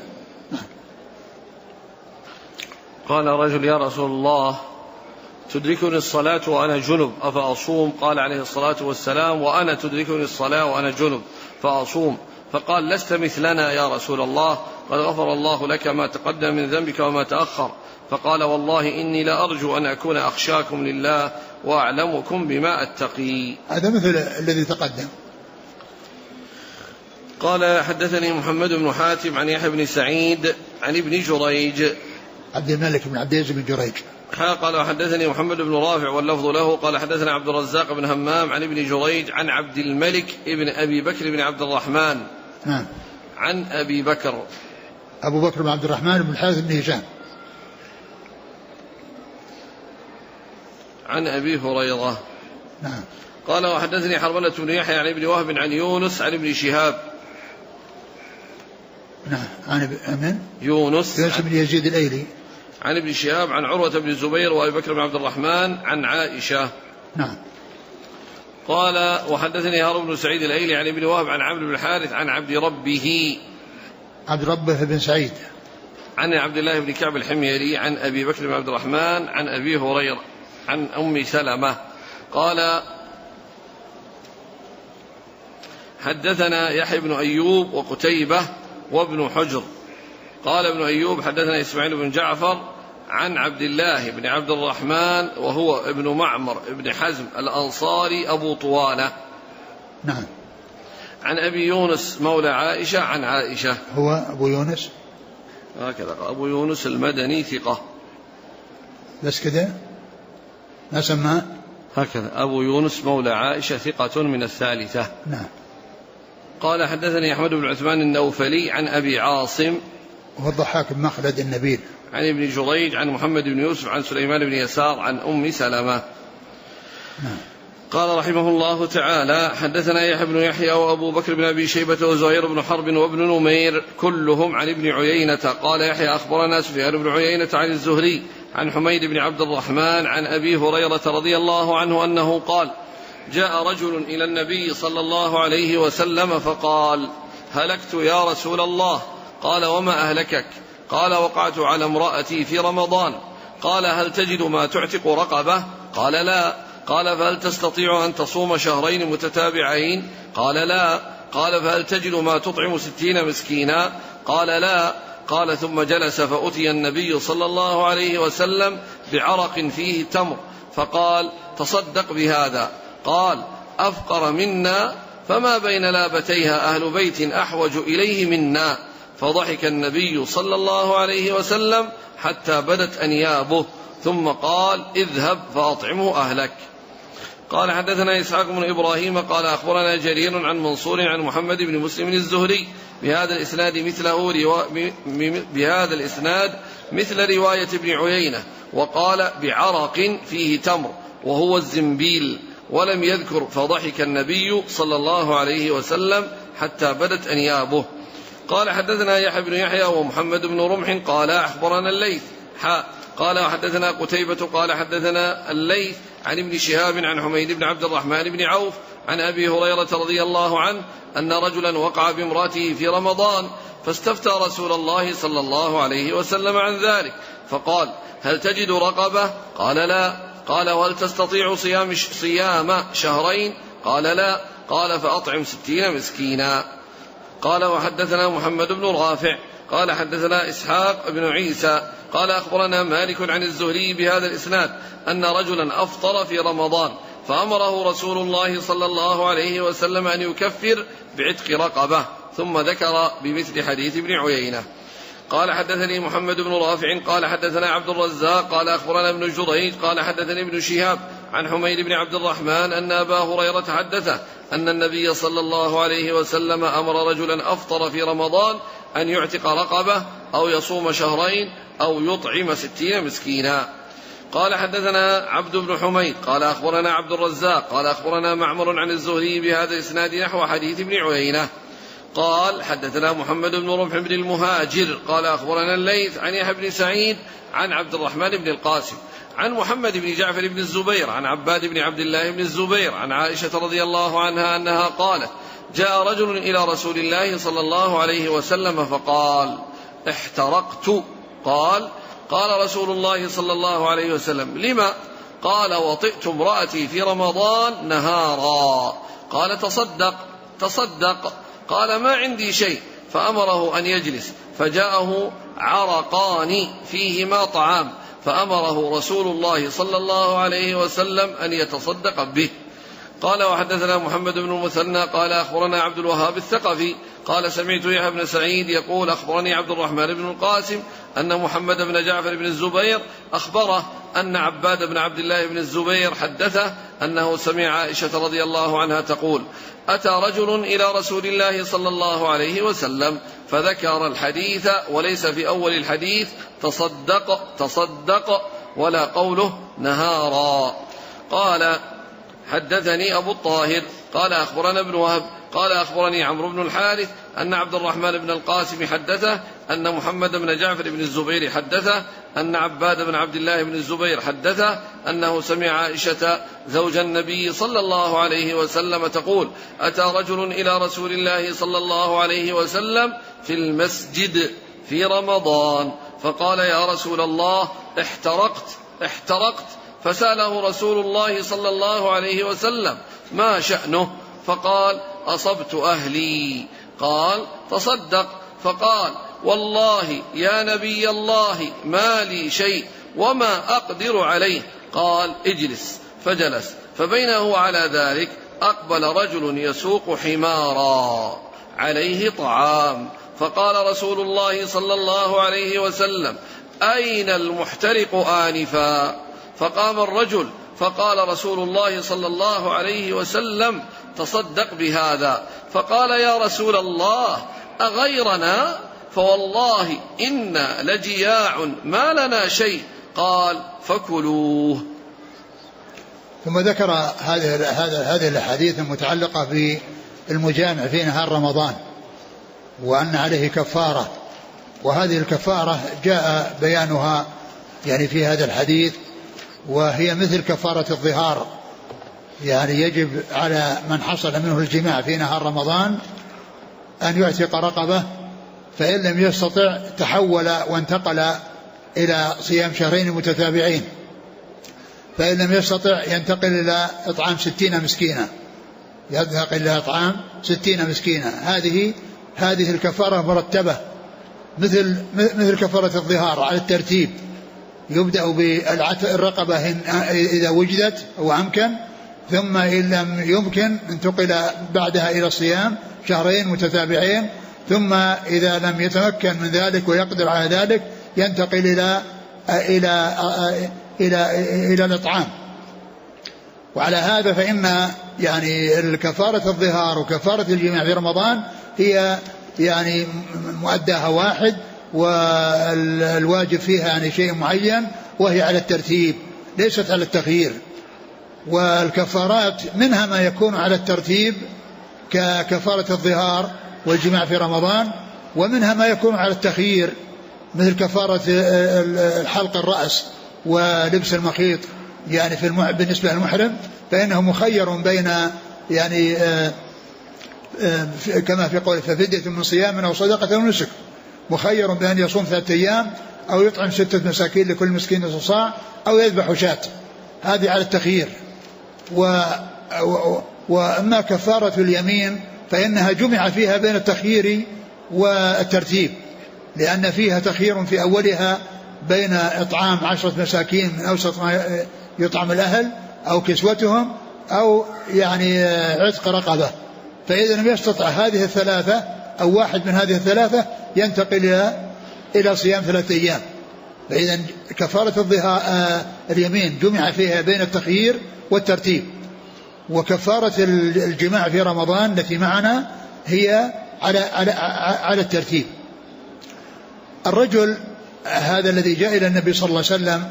قال رجل يا رسول الله تدركني الصلاة وأنا جنب أفأصوم؟ قال عليه الصلاة والسلام وأنا تدركني الصلاة وأنا جنب فأصوم، فقال لست مثلنا يا رسول الله، قد غفر الله لك ما تقدم من ذنبك وما تأخر، فقال والله إني لأرجو أن أكون أخشاكم لله وأعلمكم بما أتقي. هذا مثل الذي تقدم. قال حدثني محمد بن حاتم عن يحيى بن سعيد عن ابن جريج عبد الملك بن عبد العزيز بن جريج. قال حدثني محمد بن رافع واللفظ له قال حدثنا عبد الرزاق بن همام عن ابن جريج عن عبد الملك ابن أبي بكر بن عبد الرحمن عن أبي بكر أبو بكر بن عبد الرحمن بن الحارث بن هشام عن أبي هريرة. قال وحدثني حرملة بن يحيى عن ابن وهب عن يونس عن ابن شهاب عن يونس بن يزيد الأيلي عن ابن شهاب عن عروة بن الزبير وأبي بكر بن عبد الرحمن عن عائشة. قال وحدثني هارون بن سعيد الأيلي عن ابن وهب عن عمرو بن الحارث عن عبد ربه بن سعيد عن عبد الله بن كعب الحميري عن أبي بكر بن عبد الرحمن عن أبي هريرة عن أم سلمة قال حدثنا يحيى بن أيوب وقتيبة وابن حجر قال ابن أيوب حدثنا إسماعيل بن جعفر عن عبد الله بن عبد الرحمن وهو ابن معمر ابن حزم الأنصاري أبو طوالة عن أبي يونس مولى عائشة عن عائشة. هو أبو يونس هكذا أبو يونس المدني ثقة بس كده ما سماه هكذا أبو يونس مولى عائشة ثقة من الثالثة. نعم. قال حدثني أحمد بن عثمان النوفلي عن أبي عاصم وهو الضحاك بن مخلد النبيل عن ابن جريج عن محمد بن يوسف عن سليمان بن يسار عن أم سلمة. نعم. قال رحمه الله تعالى حدثنا يحيى بن يحيى وأبو بكر بن أبي شيبة وزهير بن حرب وابن نمير كلهم عن ابن عيينة. قال يحيى أخبرنا سفيان بن عيينة عن الزهري عن حميد بن عبد الرحمن عن أبي هريرة رضي الله عنه أنه قال جاء رجل إلى النبي صلى الله عليه وسلم فقال هلكت يا رسول الله. قال وما أهلكك؟ قال وقعت على امرأتي في رمضان. قال هل تجد ما تعتق رقبة؟ قال لا. قال فهل تستطيع أن تصوم شهرين متتابعين؟ قال لا. قال فهل تجد ما تطعم 60 مسكينا؟ قال لا. قال ثم جلس فأتي النبي صلى الله عليه وسلم بعرق فيه تمر فقال تصدق بهذا. قال أفقر منا فما بين لابتيها أهل بيت أحوج إليه منا. فضحك النبي صلى الله عليه وسلم حتى بدت أنيابه ثم قال اذهب فأطعمه أهلك. قال حدثنا إسحاق بن إبراهيم قال أخبرنا جرير عن منصور عن محمد بن مسلم الزهري بهذا الإسناد مثل رواية ابن عيينة وقال بعرق فيه تمر وهو الزنبيل ولم يذكر فضحك النبي صلى الله عليه وسلم حتى بدت أنيابه. قال حدثنا يحيى بن يحيى ومحمد بن رمح قال أخبرنا الليث قال حدثنا قتيبة قال حدثنا الليث عن ابن شهاب عن حميد بن عبد الرحمن بن عوف عن أبي هريرة رضي الله عنه أن رجلا وقع بامرأته في رمضان فاستفتى رسول الله صلى الله عليه وسلم عن ذلك فقال هل تجد رقبة؟ قال لا. قال وهل تستطيع صيام شهرين؟ قال لا. قال فأطعم 60 مسكينا. قال وحدثنا محمد بن رافع قال حدثنا إسحاق بن عيسى قال أخبرنا مالك عن الزهري بهذا الإسناد أن رجلا أفطر في رمضان فأمره رسول الله صلى الله عليه وسلم أن يكفر بعتق رقبة ثم ذكر بمثل حديث ابن عيينة. قال حدثني محمد بن رافع قال حدثنا عبد الرزاق قال أخبرنا ابن جريج قال حدثني ابن شهاب عن حميد بن عبد الرحمن أن أبا هريرة حدثه أن النبي صلى الله عليه وسلم أمر رجلا أفطر في رمضان أن يعتق رقبة أو يصوم شهرين أو يطعم 60 مسكينا. قال حدثنا عبد بن حميد قال أخبرنا عبد الرزاق قال أخبرنا معمر عن الزهري بهذا الإسناد نحو حديث ابن عيينة. قال حدثنا محمد بن رمح بن المهاجر قال أخبرنا الليث عن يحيى بن سعيد عن عبد الرحمن بن القاسم عن محمد بن جعفر بن الزبير عن عباد بن عبد الله بن الزبير عن عائشة رضي الله عنها أنها قالت جاء رجل إلى رسول الله صلى الله عليه وسلم فقال احترقت. قال رسول الله صلى الله عليه وسلم لما؟ قال وطئت امرأتي في رمضان نهارا. قال تصدق. قال ما عندي شيء فأمره أن يجلس فجاءه عرقان فيهما طعام فأمره رسول الله صلى الله عليه وسلم أن يتصدق به. قال وحدثنا محمد بن المثنى قال أخبرنا عبد الوهاب الثقفي قال سمعت يحيى بن سعيد يقول أخبرني عبد الرحمن بن القاسم أن محمد بن جعفر بن الزبير أخبره أن عباد بن عبد الله بن الزبير حدثه أنه سمع عائشة رضي الله عنها تقول أتى رجل إلى رسول الله صلى الله عليه وسلم فذكر الحديث وليس في أول الحديث تصدق ولا قوله نهارا. قال حدثني أبو الطاهر قال أخبرنا ابن وهب قال أخبرني عمرو بن الحارث أن عبد الرحمن بن القاسم حدثه أن محمد بن جعفر بن الزبير حدثه أن عباد بن عبد الله بن الزبير حدثه أنه سمع عائشة زوج النبي صلى الله عليه وسلم تقول أتى رجل إلى رسول الله صلى الله عليه وسلم في المسجد في رمضان فقال يا رسول الله احترقت فسأله رسول الله صلى الله عليه وسلم ما شأنه؟ فقال أصبت أهلي. قال تصدق. فقال والله يا نبي الله ما لي شيء وما أقدر عليه. قال اجلس فجلس فبينه على ذلك أقبل رجل يسوق حمارا عليه طعام، فقال رسول الله صلى الله عليه وسلم: أين المحترق آنفا؟ فقام الرجل فقال رسول الله صلى الله عليه وسلم: تصدق بهذا. فقال: يا رسول الله، أغيرنا؟ فوالله إنا لجياع ما لنا شيء. قال: فكلوه. ثم ذكر هذه الأحاديث المتعلقة بالمجامع في نهار رمضان، وأن عليه كفارة، وهذه الكفارة جاء بيانها يعني في هذا الحديث، وهي مثل كفارة الظهار، يعني يجب على من حصل منه الجماع في نهار رمضان أن يعتق رقبة، فإن لم يستطع تحول وانتقل إلى صيام شهرين متتابعين، فإن لم يستطع ينتقل إلى إطعام 60 مسكينا، يذهب إلى إطعام 60 مسكينا. هذه الكفارة مرتبة مثل كفارة الظهار على الترتيب، يبدأ بالرقبة إذا وجدت وأمكن، ثم إن لم يمكن انتقل بعدها إلى صيام شهرين متتابعين، ثم إذا لم يتمكن من ذلك ويقدر على ذلك ينتقل إلى الإطعام. وعلى هذا فإن يعني الكفارة الظهار وكفارة الجماع في رمضان هي يعني مؤداها واحد، والواجب فيها يعني شيء معين، وهي على الترتيب ليست على التغيير. والكفارات منها ما يكون على الترتيب ككفارة الظهار والجماع في رمضان، ومنها ما يكون على التخيير مثل كفارة حلق الرأس ولبس المخيط، يعني بالنسبة للمحرم فإنه مخير بين يعني كما في قوله: ففدية من صيام أو صدقة أو نسك، مخير بأن يصوم 3 أيام أو يطعم 6 مساكين لكل مسكين نصف صاع أو يذبح شاة، هذه على التخيير. وأما كفارة اليمين فإنها جمع فيها بين التخيير والترتيب، لأن فيها تخيير في أولها بين إطعام 10 مساكين من أوسط ما يطعم الأهل أو كسوتهم أو يعني عتق رقبة، فإذا لم يستطع هذه الثلاثة أو واحد من هذه الثلاثة ينتقل إلى صيام 3 أيام. فإذا كفارة اليمين جمع فيها بين التخيير والترتيب. وكفارة الجماع في رمضان التي معنا هي على الترتيب. الرجل هذا الذي جاء إلى النبي صلى الله عليه وسلم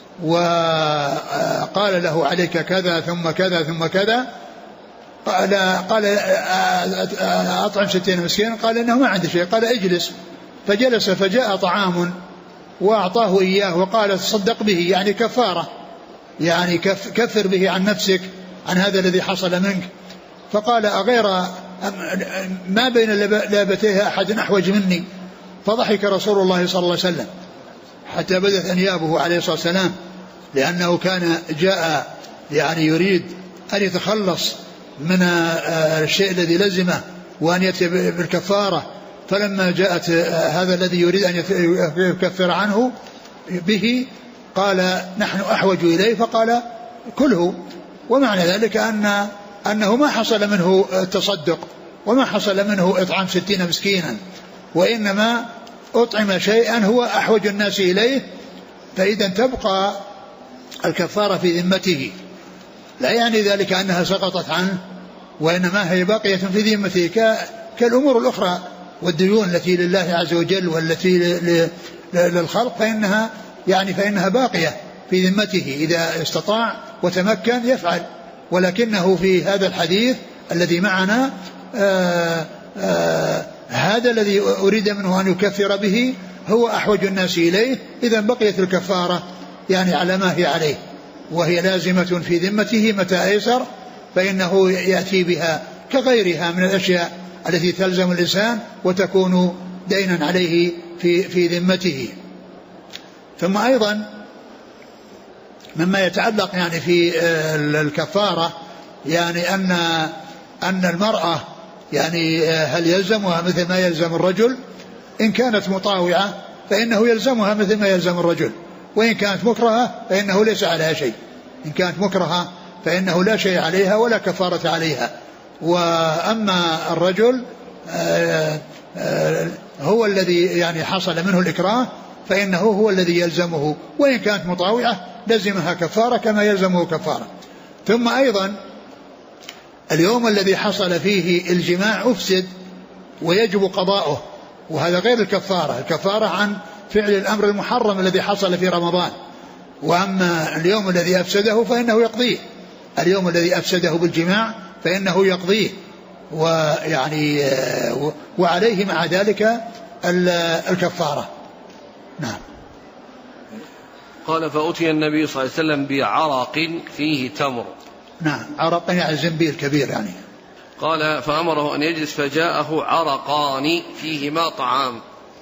وقال له: عليك كذا ثم كذا ثم كذا، قال أطعم 60 مسكين، قال إنه ما عندي شيء، قال اجلس، فجلس فجاء طعام وأعطاه إياه وقال: تصدق به، يعني كفارة، يعني كفر به عن نفسك عن هذا الذي حصل منك. فقال: أغير ما بين لابتيها أحد أحوج مني. فضحك رسول الله صلى الله عليه وسلم حتى بدت أنيابه عليه الصلاة والسلام، لأنه كان جاء يعني يريد أن يتخلص من الشيء الذي لزمه وأن يأتي بالكفارة، فلما جاءت هذا الذي يريد أن يكفر عنه به قال: نحن أحوج إليه، فقال: كله. ومعنى ذلك أنه ما حصل منه التصدق وما حصل منه إطعام 60 مسكينا، وإنما أطعم شيئا هو أحوج الناس إليه، فإذا تبقى الكفارة في ذمته، لا يعني ذلك أنها سقطت عنه، وإنما هي باقية في ذمته كالأمور الأخرى والديون التي لله عز وجل والتي للخلق، فإنها باقية في ذمته إذا استطاع وتمكن يفعل. ولكنه في هذا الحديث الذي معنا هذا الذي أريد منه أن يكفر به هو أحوج الناس إليه، إذا بقيت الكفارة يعني على ما هي عليه، وهي لازمة في ذمته متى أيسر، فإنه يأتي بها كغيرها من الأشياء التي تلزم الإنسان وتكون دينا عليه في ذمته. ثم أيضا مما يتعلق يعني في الكفارة يعني أن المرأة يعني هل يلزمها مثل ما يلزم الرجل؟ إن كانت مطاوعة فإنه يلزمها مثل ما يلزم الرجل، وإن كانت مكرهة فإنه ليس عليها شيء. إن كانت مكرهة فإنه لا شيء عليها ولا كفارة عليها. وأما الرجل هو الذي يعني حصل منه الإكراه فإنه هو الذي يلزمه، وإن كانت مطاوعة لزمها كفارة كما يلزمه كفارة. ثم أيضا اليوم الذي حصل فيه الجماع أفسد ويجب قضاؤه، وهذا غير الكفارة. الكفارة عن فعل الأمر المحرم الذي حصل في رمضان، وأما اليوم الذي أفسده فإنه يقضيه. اليوم الذي أفسده بالجماع فإنه يقضيه، ويعني وعليه مع ذلك الكفارة. نعم. قال فأتي النبي صلى الله عليه وسلم بعرق فيه تمر. نعم، عرق يعني زنبيل كبير يعني. قال فأمره أن يجلس فجاءه عرقان فيهما طعام.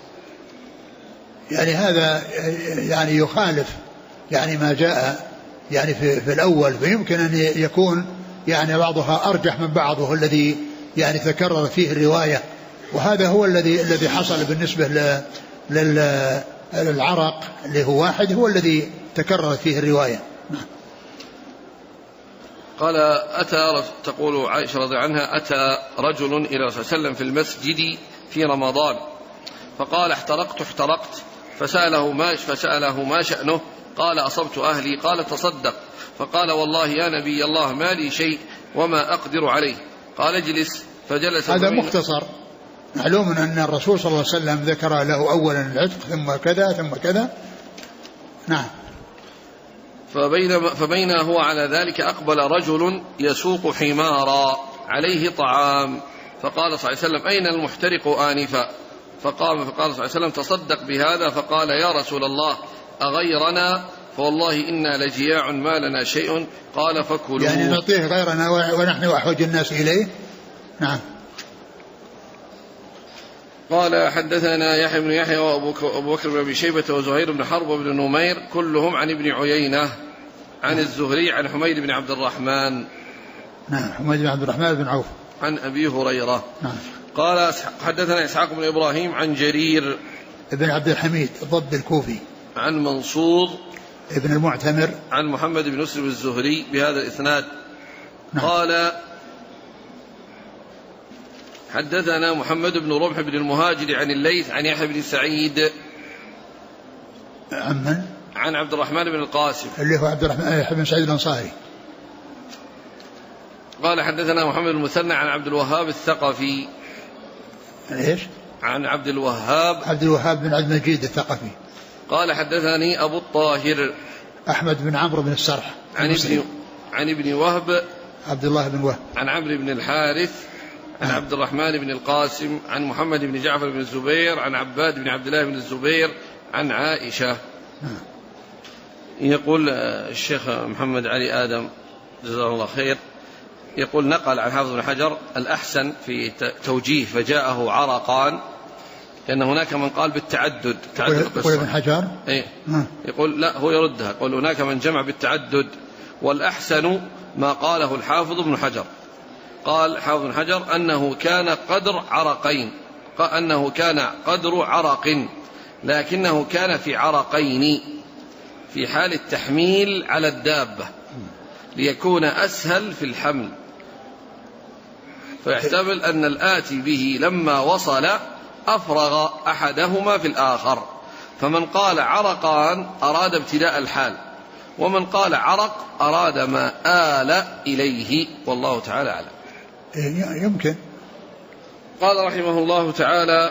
يعني هذا يعني يخالف يعني ما جاء يعني في الأول، فيمكن أن يكون يعني بعضها أرجح من بعضه الذي يعني تكرر فيه الرواية، وهذا هو الذي حصل بالنسبة للعرق اللي هو واحد، هو الذي تكررت فيه الرواية. قال تقول عائشة رضي عنها أتى رجل إلى رسول الله صلى الله عليه وسلم في المسجد في رمضان فقال احترقت فسأله ما شأنه؟ قال أصبت أهلي. قال تصدق. فقال والله يا نبي الله ما لي شيء وما أقدر عليه. قال اجلس فجلس. هذا مختصر. معلوم أن الرسول صلى الله عليه وسلم ذكر له أولا العتق ثم كذا ثم كذا. نعم. فبين هو على ذلك أقبل رجل يسوق حمارا عليه طعام فقال صلى الله عليه وسلم أين المحترق آنفا؟ فقال صلى الله عليه وسلم تصدق بهذا. فقال يا رسول الله أغيرنا؟ فوالله إنا لجياع ما لنا شيء. قال فكلوا. يعني نعطيه غيرنا ونحن أحوج الناس إليه. نعم. قال حدثنا يحيى بن يحيى وأبو بكر بن أبي شيبة وزهير بن حرب وابن نمير كلهم عن ابن عيينة عن الزهري عن حميد بن عبد الرحمن. نعم، حميد بن عبد الرحمن بن عوف عن أبي هريرة. نعم. قال حدثنا إسحاق بن إبراهيم عن جرير ابن عبد الحميد الضب الكوفي عن منصور ابن المعتمر عن محمد بن مسلم الزهري بهذا الإسناد. نعم. قال حدثنا محمد بن رمح بن المهاجر عن الليث عن يحيى بن سعيد عن عبد الرحمن بن القاسم اللي هو عبد الرحمن بن سعيد الأنصاري. قال حدثنا محمد المثنى عن عبد الوهاب الثقفي. ايش؟ عن عبد الوهاب بن عبد المجيد الثقفي. قال حدثني أبو الطاهر أحمد بن عمرو بن السرح عن ابن وهب عبد الله بن وهب عن عمرو بن الحارث عن عبد الرحمن بن القاسم عن محمد بن جعفر بن الزبير عن عباد بن عبد الله بن الزبير عن عائشة. يقول الشيخ محمد علي آدم جزاه الله خير يقول نقل عن حافظ بن حجر الأحسن في توجيه فجاءه عرقان، لأن هناك من قال بالتعدد. يقول ابن حجر إيه؟ يقول لا، هو يردها، يقول هناك من جمع بالتعدد، والأحسن ما قاله الحافظ بن حجر. قال حافظ بن حجر أنه كان قدر عرقين، أنه كان قدر عرق، لكنه كان في عرقين في حال التحميل على الدابة ليكون أسهل في الحمل، فيحتمل أن الآتي به لما وصل أفرغ أحدهما في الآخر، فمن قال عرقان أراد ابتداء الحال، ومن قال عرق أراد ما آل إليه، والله تعالى أعلم. يمكن. قال رحمه الله تعالى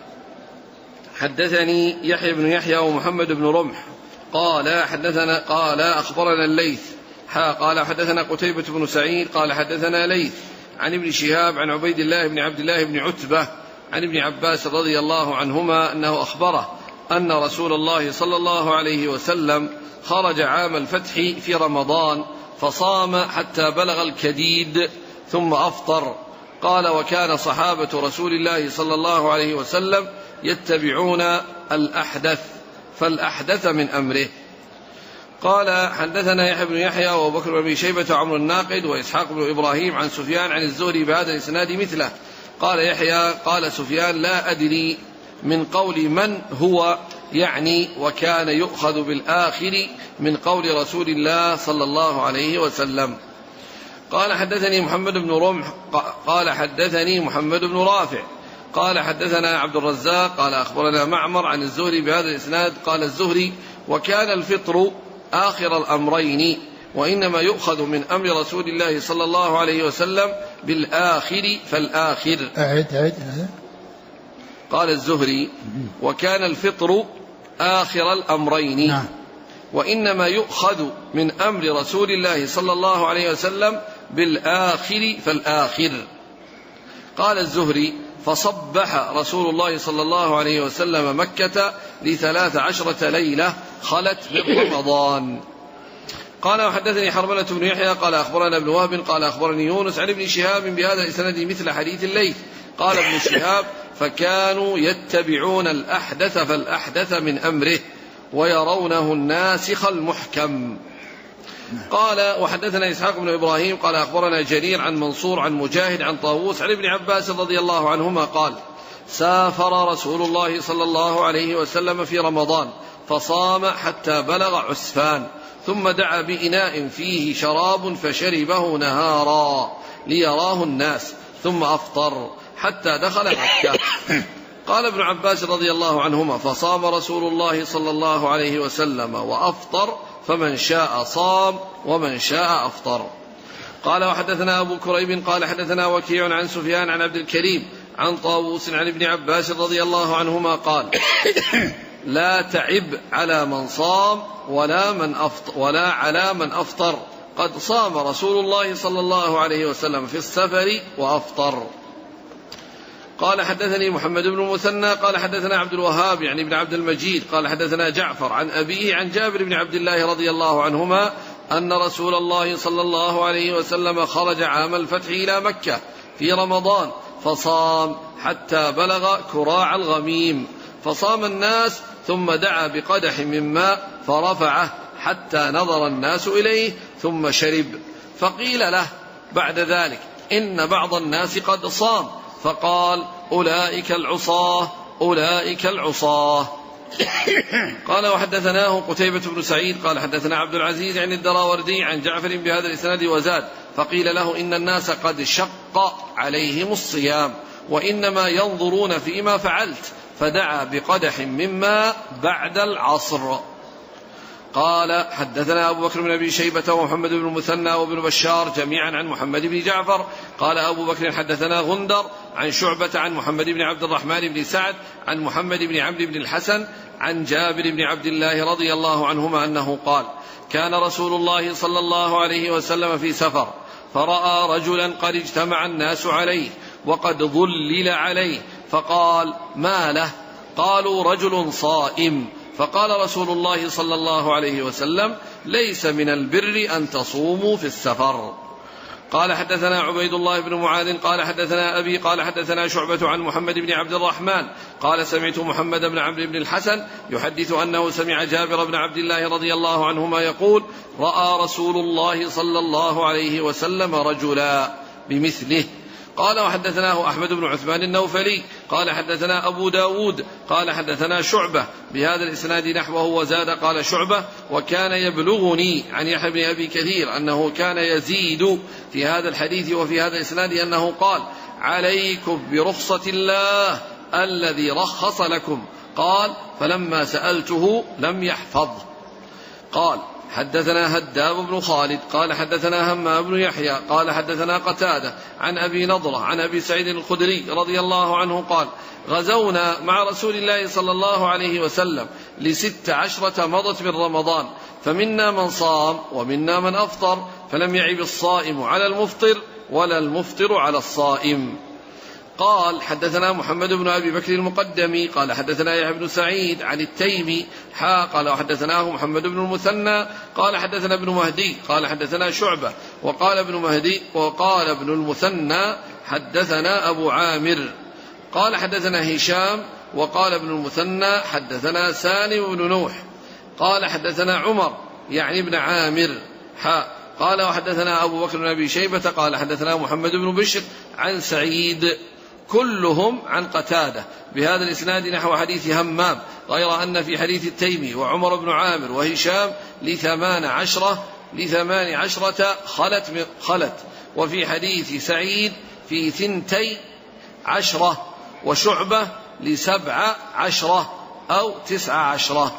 حدثني يحيى بن يحيى ومحمد بن رمح قال أخبرنا الليث قال حدثنا قتيبة بن سعيد قال حدثنا ليث عن ابن شهاب عن عبيد الله بن عبد الله بن عتبة عن ابن عباس رضي الله عنهما أنه أخبره أن رسول الله صلى الله عليه وسلم خرج عام الفتح في رمضان فصام حتى بلغ الكديد ثم أفطر. قال وكان صحابة رسول الله صلى الله عليه وسلم يتبعون الأحدث فالأحدث من أمره. قال حدثنا يحيى بن يحيى وأبو بكر بن أبي شيبة وعمر الناقد وإسحاق بن إبراهيم عن سفيان عن الزهري بهذا الإسناد مثله. قال يحيى قال سفيان لا أدري من قول من هو يعني، وكان يؤخذ بالآخر من قول رسول الله صلى الله عليه وسلم. قال حدثني محمد بن رمح قال حدثني محمد بن رافع قال حدثنا عبد الرزاق قال أخبرنا معمر عن الزهري بهذا الإسناد قال الزهري وكان الفطر آخر الأمرين وإنما يؤخذ من أمر رسول الله صلى الله عليه وسلم بالآخر فالآخر. قال الزهري وكان الفطر آخر الأمرين وإنما يؤخذ من أمر رسول الله صلى الله عليه وسلم بالآخر فالآخر. قال الزهري فصبح رسول الله صلى الله عليه وسلم مكة ل13 ليلة خلت من رمضان. قال وحدثني حرملة بن يحيى قال أخبرنا ابن وهب قال أخبرني يونس عن ابن شهاب بهذا الإسناد مثل حديث الليث. قال ابن شهاب فكانوا يتبعون الأحدث فالأحدث من أمره ويرونه الناسخ المحكم. قال وحدثنا إسحاق بن إبراهيم قال أخبرنا جرير عن منصور عن مجاهد عن طاووس عن ابن عباس رضي الله عنهما قال سافر رسول الله صلى الله عليه وسلم في رمضان فصام حتى بلغ عسفان ثم دعا بإناء فيه شراب فشربه نهارا ليراه الناس ثم أفطر حتى دخل مكة. قال ابن عباس رضي الله عنهما فصام رسول الله صلى الله عليه وسلم وأفطر فمن شاء صام ومن شاء أفطر. قال وحدثنا أبو كريب قال حدثنا وكيع عن سفيان عن عبد الكريم عن طاووس عن ابن عباس رضي الله عنهما قال لا تعب على من صام ولا على من أفطر قد صام رسول الله صلى الله عليه وسلم في السفر وأفطر. قال حدثني محمد بن المثنى قال حدثنا عبد الوهاب يعني بن عبد المجيد قال حدثنا جعفر عن أبيه عن جابر بن عبد الله رضي الله عنهما أن رسول الله صلى الله عليه وسلم خرج عام الفتح إلى مكة في رمضان فصام حتى بلغ كراع الغميم فصام الناس ثم دعا بقدح من ماء فرفعه حتى نظر الناس إليه ثم شرب فقيل له بعد ذلك إن بعض الناس قد صام فقال أولئك العصاة أولئك العصاة. قال وحدثناه قتيبة بن سعيد قال حدثنا عبد العزيز عن الدراوردي عن جعفر بهذا الإسناد وزاد فقيل له إن الناس قد شق عليهم الصيام وإنما ينظرون فيما فعلت فدعا بقدح من ماء بعد العصر. قال حدثنا أبو بكر بن أبي شيبة ومحمد بن المثنى وابن بشار جميعا عن محمد بن جعفر. قال أبو بكر حدثنا غندر عن شعبة عن محمد بن عبد الرحمن بن سعد عن محمد بن عمرو بن الحسن عن جابر بن عبد الله رضي الله عنهما أنه قال كان رسول الله صلى الله عليه وسلم في سفر فرأى رجلا قد اجتمع الناس عليه وقد ظلل عليه فقال ما له؟ قالوا رجل صائم. فقال رسول الله صلى الله عليه وسلم ليس من البر أن تصوموا في السفر. قال حدثنا عبيد الله بن معاذ قال حدثنا أبي قال حدثنا شعبة عن محمد بن عبد الرحمن قال سمعت محمد بن عمرو بن الحسن يحدث أنه سمع جابر بن عبد الله رضي الله عنهما يقول رأى رسول الله صلى الله عليه وسلم رجلا بمثله. قال وحدثناه أحمد بن عثمان النوفلي قال حدثنا أبو داود قال حدثنا شعبة بهذا الإسناد نحوه وزاد قال شعبة وكان يبلغني عن يحيى بن أبي كثير أنه كان يزيد في هذا الحديث وفي هذا الإسناد أنه قال عليكم برخصة الله الذي رخص لكم. قال فلما سألته لم يحفظ. قال حدثنا هداب بن خالد قال حدثنا همام بن يحيى قال حدثنا قتادة عن أبي نضرة عن أبي سعيد الخدري رضي الله عنه قال غزونا مع رسول الله صلى الله عليه وسلم ل16 مضت من رمضان فمنا من صام ومنا من أفطر فلم يعب الصائم على المفطر ولا المفطر على الصائم. قال حدثنا محمد بن أبي بكر المقدمي قال حدثنا يحيى بن سعيد عن التيمي قال وحدثناه محمد بن المثنى قال حدثنا ابن مهدي قال حدثنا شعبة وقال ابن المثنى حدثنا أبو عامر قال حدثنا هشام وقال ابن المثنى حدثنا سالم بن نوح قال حدثنا عمر يعني ابن عامر قال وحدثنا أبو بكر بن أبي شيبة قال حدثنا محمد بن بشر عن سعيد كلهم عن قتادة بهذا الإسناد نحو حديث همام غير أن في حديث التيمي وعمر بن عامر وهشام ل18 ل18 خلت. وفي حديث سعيد في 12 وشعبة ل17 أو 19.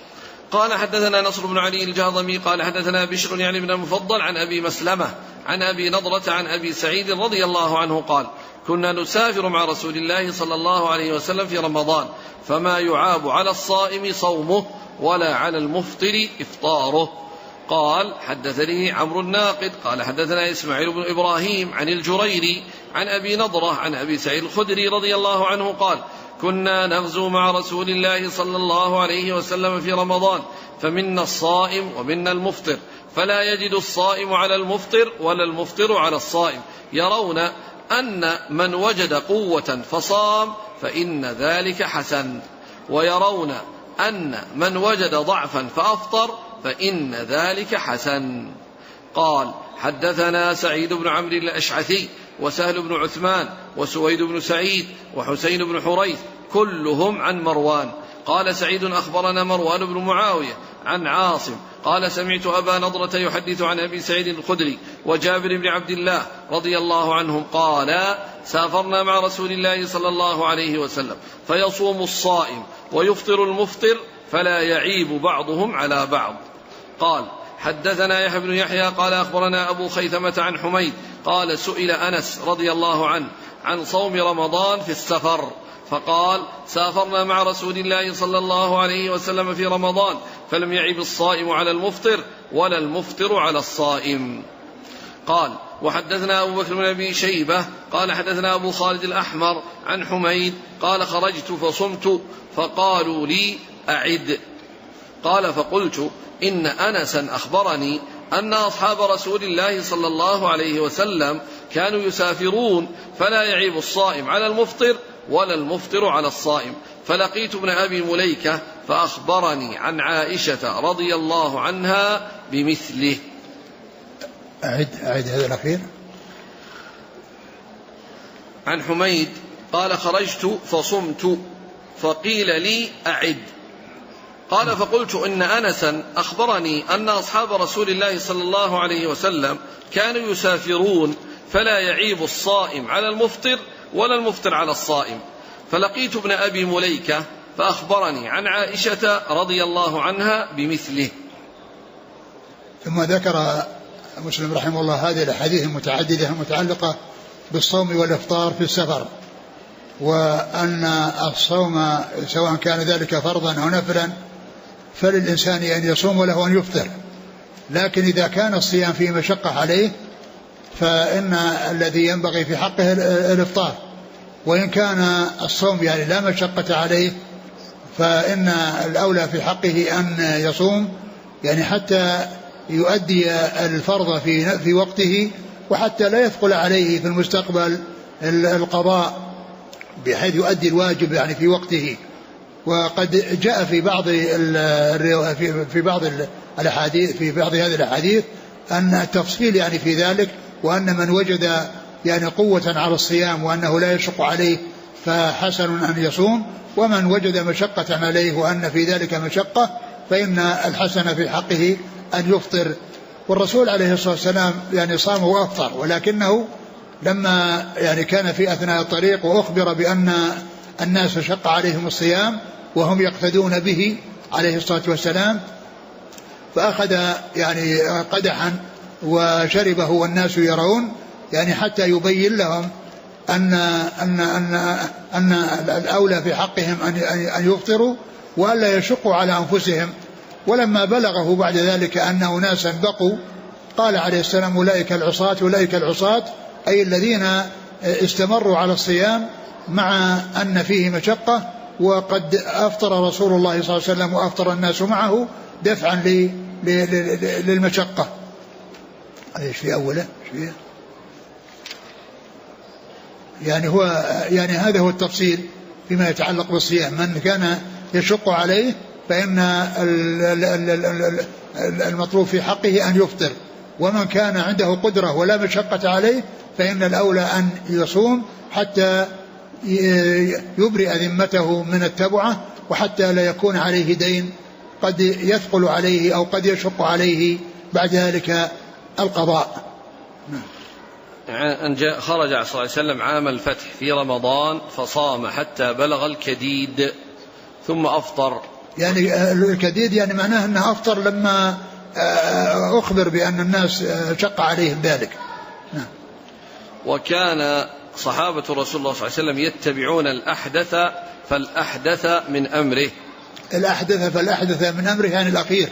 قال حدثنا نصر بن علي الجهضمي قال حدثنا بشر يعني بن المفضل عن أبي مسلمة عن أبي نضرة عن أبي سعيد رضي الله عنه قال كنا نسافر مع رسول الله صلى الله عليه وسلم في رمضان فما يعاب على الصائم صومه ولا على المفطر إفطاره. قال حدثني عمرو الناقد قال حدثنا إسماعيل بن إبراهيم عن الجريري عن أبي نضرة عن أبي سعيد الخدري رضي الله عنه قال كنا نغزو مع رسول الله صلى الله عليه وسلم في رمضان فمنا الصائم ومنا المفطر فلا يجد الصائم على المفطر ولا المفطر على الصائم يرون أن من وجد قوة فصام فإن ذلك حسن ويرون أن من وجد ضعفا فأفطر فإن ذلك حسن. قال حدثنا سعيد بن عمرو الأشعثي وسهل بن عثمان وسويد بن سعيد وحسين بن حريث كلهم عن مروان. قال سعيد أخبرنا مروان بن معاوية عن عاصم قال سمعت أبا نضرة يحدث عن أبي سعيد الخدري وجابر بن عبد الله رضي الله عنهم قال سافرنا مع رسول الله صلى الله عليه وسلم فيصوم الصائم ويفطر المفطر فلا يعيب بعضهم على بعض. قال حدثنا يحيى بن يحيى قال أخبرنا أبو خيثمة عن حميد قال سئل أنس رضي الله عنه عن صوم رمضان في السفر فقال سافرنا مع رسول الله صلى الله عليه وسلم في رمضان فلم يعب الصائم على المفطر ولا المفطر على الصائم. قال وحدثنا أبو بكر بن أبي شيبة قال حدثنا أبو خالد الأحمر عن حميد قال خرجت فصمت فقالوا لي أعد. قال فقلت إن أنسا أخبرني أن أصحاب رسول الله صلى الله عليه وسلم كانوا يسافرون فلا يعيب الصائم على المفطر ولا المفطر على الصائم فلقيت ابن أبي مليكة فأخبرني عن عائشة رضي الله عنها بمثله. أعد هذا الأخير. عن حميد قال خرجت فصمت فقيل لي أعد. قال فقلت إن أنسا أخبرني أن أصحاب رسول الله صلى الله عليه وسلم كانوا يسافرون فلا يعيب الصائم على المفطر ولا المفطر على الصائم فلقيت ابن أبي مليكة فأخبرني عن عائشة رضي الله عنها بمثله. ثم ذكر مسلم رحمه الله هذه الأحاديث المتعددة المتعلقة بالصوم والإفطار في السفر وأن الصوم سواء كان ذلك فرضا أو نفلا فللإنسان أن يصوم وله أن يفطر لكن إذا كان الصيام فيه مشقة عليه فإن الذي ينبغي في حقه الإفطار وإن كان الصوم يعني لا مشقة عليه فإن الأولى في حقه أن يصوم يعني حتى يؤدي الفرض في وقته وحتى لا يثقل عليه في المستقبل القضاء بحيث يؤدي الواجب يعني في وقته. وقد جاء في بعض الأحاديث في بعض هذه الأحاديث أن التفصيل يعني في ذلك وأن من وجد يعني قوة على الصيام وأنه لا يشق عليه فحسن أن يصوم ومن وجد مشقة عليه وأن في ذلك مشقة فإن الحسن في حقه أن يفطر. والرسول عليه الصلاة والسلام يعني صام وأفطر ولكنه لما يعني كان في أثناء الطريق وأخبر بأن الناس شق عليهم الصيام وهم يقتدون به عليه الصلاة والسلام فأخذ يعني قدحا وشربه والناس يرون يعني حتى يبين لهم أن الأولى في حقهم أن يفطروا وألا يشقوا على أنفسهم. ولما بلغه بعد ذلك أن أناسا بقوا قال عليه السلام أولئك العصاة أي الذين استمروا على الصيام مع أن فيه مشقة وقد أفطر رسول الله صلى الله عليه وسلم وأفطر الناس معه دفعا للمشقة. ايش في أوله يعني هو يعني هذا هو التفصيل فيما يتعلق بالصيام. من كان يشق عليه فإن المطلوب في حقه أن يفطر ومن كان عنده قدرة ولا مشقة عليه فإن الأولى أن يصوم حتى يبرئ ذمته من التبعة وحتى لا يكون عليه دين قد يثقل عليه أو قد يشق عليه بعد ذلك القضاء. خرج صلى الله عليه وسلم عام الفتح في رمضان فصام حتى بلغ الكديد ثم أفطر. يعني الكديد يعني معناه أنه أفطر لما أخبر بأن الناس شق عليهم ذلك. وكان صحابة رسول الله صلى الله عليه وسلم يتبعون الأحدث فالأحدث من أمره. الأحدث فالأحدث من أمره يعني الأخير،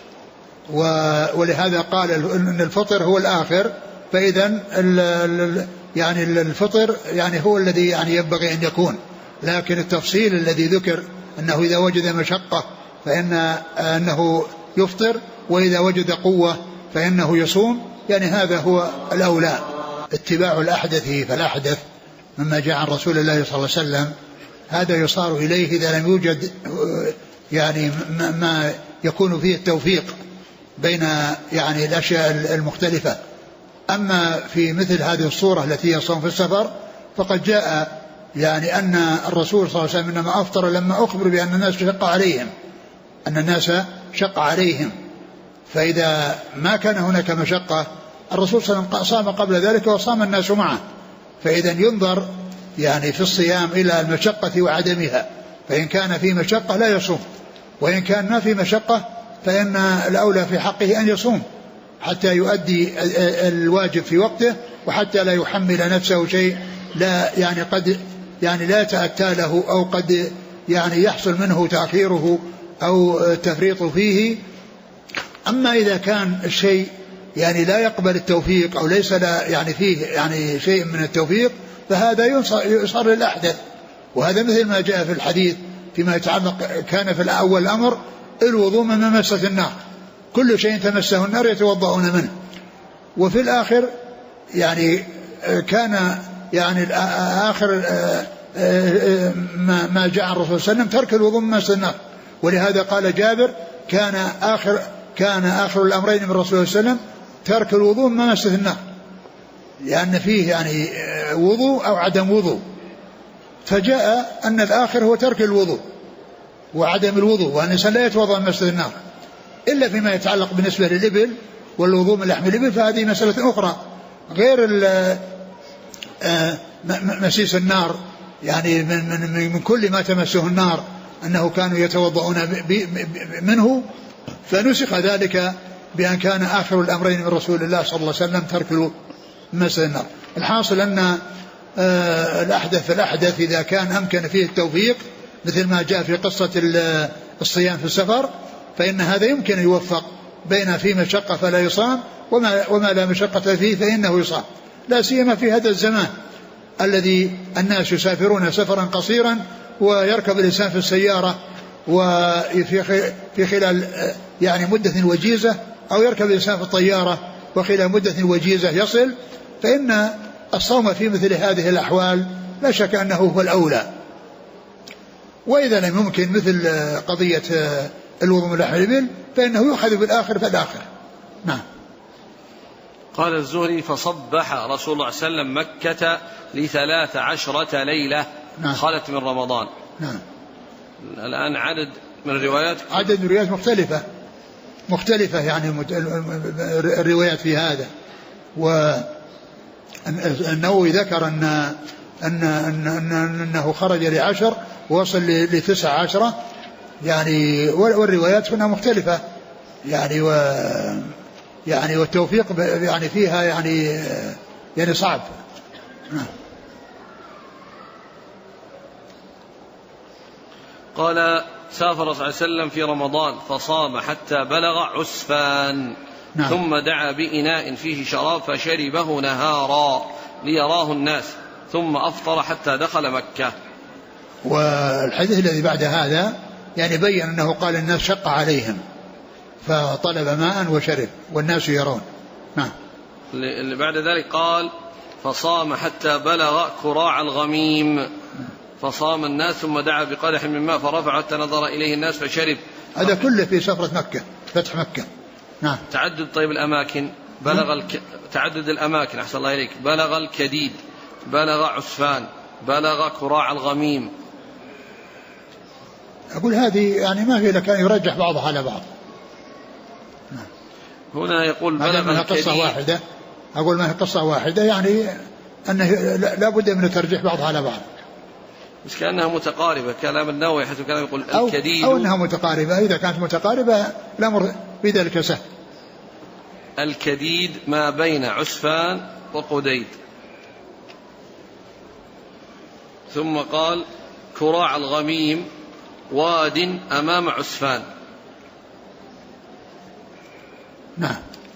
ولهذا قال أن الفطر هو الآخر، فإذا يعني الفطر يعني هو الذي يعني ينبغي أن يكون، لكن التفصيل الذي ذكر أنه إذا وجد مشقة فإنه يفطر، وإذا وجد قوة فإنه يصوم، يعني هذا هو الأولى. اتباع الأحدث فالأحدث مما جاء عن رسول الله صلى الله عليه وسلم هذا يصار إليه إذا لم يوجد يعني ما يكون فيه التوفيق بين يعني الأشياء المختلفة. أما في مثل هذه الصورة التي هي صوم في السفر فقد جاء يعني أن الرسول صلى الله عليه وسلم إنما أفطر لما أخبر بأن الناس شق عليهم، أن الناس شق عليهم، فإذا ما كان هناك مشقة الرسول صلى الله عليه وسلم صام قبل ذلك وصام الناس معه، فإذا ينظر يعني في الصيام إلى المشقة وعدمها، فإن كان في مشقة لا يصوم، وإن كان ما في مشقة فإن الأولى في حقه أن يصوم حتى يؤدي الواجب في وقته، وحتى لا يحمل نفسه شيء لا يعني قد يعني لا تأتى له أو قد يعني يحصل منه تأخيره أو التفريط فيه. أما إذا كان الشيء يعني لا يقبل التوفيق أو ليس لا يعني فيه يعني شيء من التوفيق فهذا يصار للأحدث، وهذا مثل ما جاء في الحديث فيما يتعلق كان في الأول الأمر الوضوء مما مست النار، كل شيء تمسه النار يتوضؤون منه، وفي الآخر يعني كان يعني آخر ما جاء عن الرسول صلى الله عليه وسلم ترك الوضوء مما مست النار، ولهذا قال جابر كان آخر الأمرين من الرسول صلى الله عليه وسلم ترك الوضوء مما مست النار، لأن فيه يعني وضوء أو عدم وضوء، فجاء أن الآخر هو ترك الوضوء وعدم الوضوء، وأن الإنسان لا يتوضأ من مسجد النار إلا فيما يتعلق بالنسبة للإبل والوضوء من لحم الإبل، فهذه مسألة أخرى غير مسيس النار، يعني من كل ما تمسه النار أنه كانوا يتوضؤون منه، فنسخ ذلك بأن كان آخر الأمرين من رسول الله صلى الله عليه وسلم ترك مسجد النار. الحاصل أن الأحدث فالأحدث إذا كان أمكن فيه التوفيق مثل ما جاء في قصة الصيام في السفر فإن هذا يمكن أن يوفق بين في مشقة فلا يصام وما لا مشقة فيه فإنه يصام، لا سيما في هذا الزمان الذي الناس يسافرون سفرا قصيرا ويركب الإنسان في السيارة وفي خلال يعني مدة وجيزة، أو يركب الإنسان في الطيارة وخلال مدة وجيزة يصل، فإن الصوم في مثل هذه الأحوال لا شك أنه هو الأولى. وإذا لم يمكن مثل قضية الوضوء من لحم الإبل فإنه يؤخذ بالآخر فالآخر. نعم. قال الزهري فصبح رسول الله صلى الله عليه وسلم مكة ل13 ليلة. نعم. خلت من رمضان. نعم. الآن عدد من الروايات مختلفة يعني الروايات في هذا، والنووي ذكر أنه خرج ل10 ووصل ل19 يعني، والروايات هنا مختلفة يعني يعني والتوفيق يعني فيها يعني صعب. قال سافر صلى الله عليه وسلم في رمضان فصام حتى بلغ عسفان. نعم. ثم دعا بإناء فيه شراب فشربه نهارا ليراه الناس ثم أفطر حتى دخل مكة. والحديث الذي بعد هذا يعني بين أنه قال الناس شق عليهم فطلب ماء وشرب والناس يرون. نعم. اللي بعد ذلك قال فصام حتى بلغ كراع الغميم فصام الناس ثم دعا بقدح من ماء فرفع حتى نظر إليه الناس فشرب. هذا كله في سفرة مكة، فتح مكة. نعم. تعدد طيب الأماكن تعدد الأماكن أحسن الله إليك، بلغ الكديد، بلغ عسفان، بلغ كراع الغميم. أقول هذه يعني ما في لك أن يرجح بعضها على بعض. هنا يقول بلغ منها قصة واحدة، أقول منها قصة واحدة يعني أنه لا بد من ترجيح بعضها على بعض، بس كأنها متقاربة كلام النووي حيث كان يقول الكديد أو أنها متقاربة. إذا كانت متقاربة الأمر بذلك سهل. الكديد ما بين عسفان وقديد. ثم قال كراع الغميم واد أمام عسفان. نعم.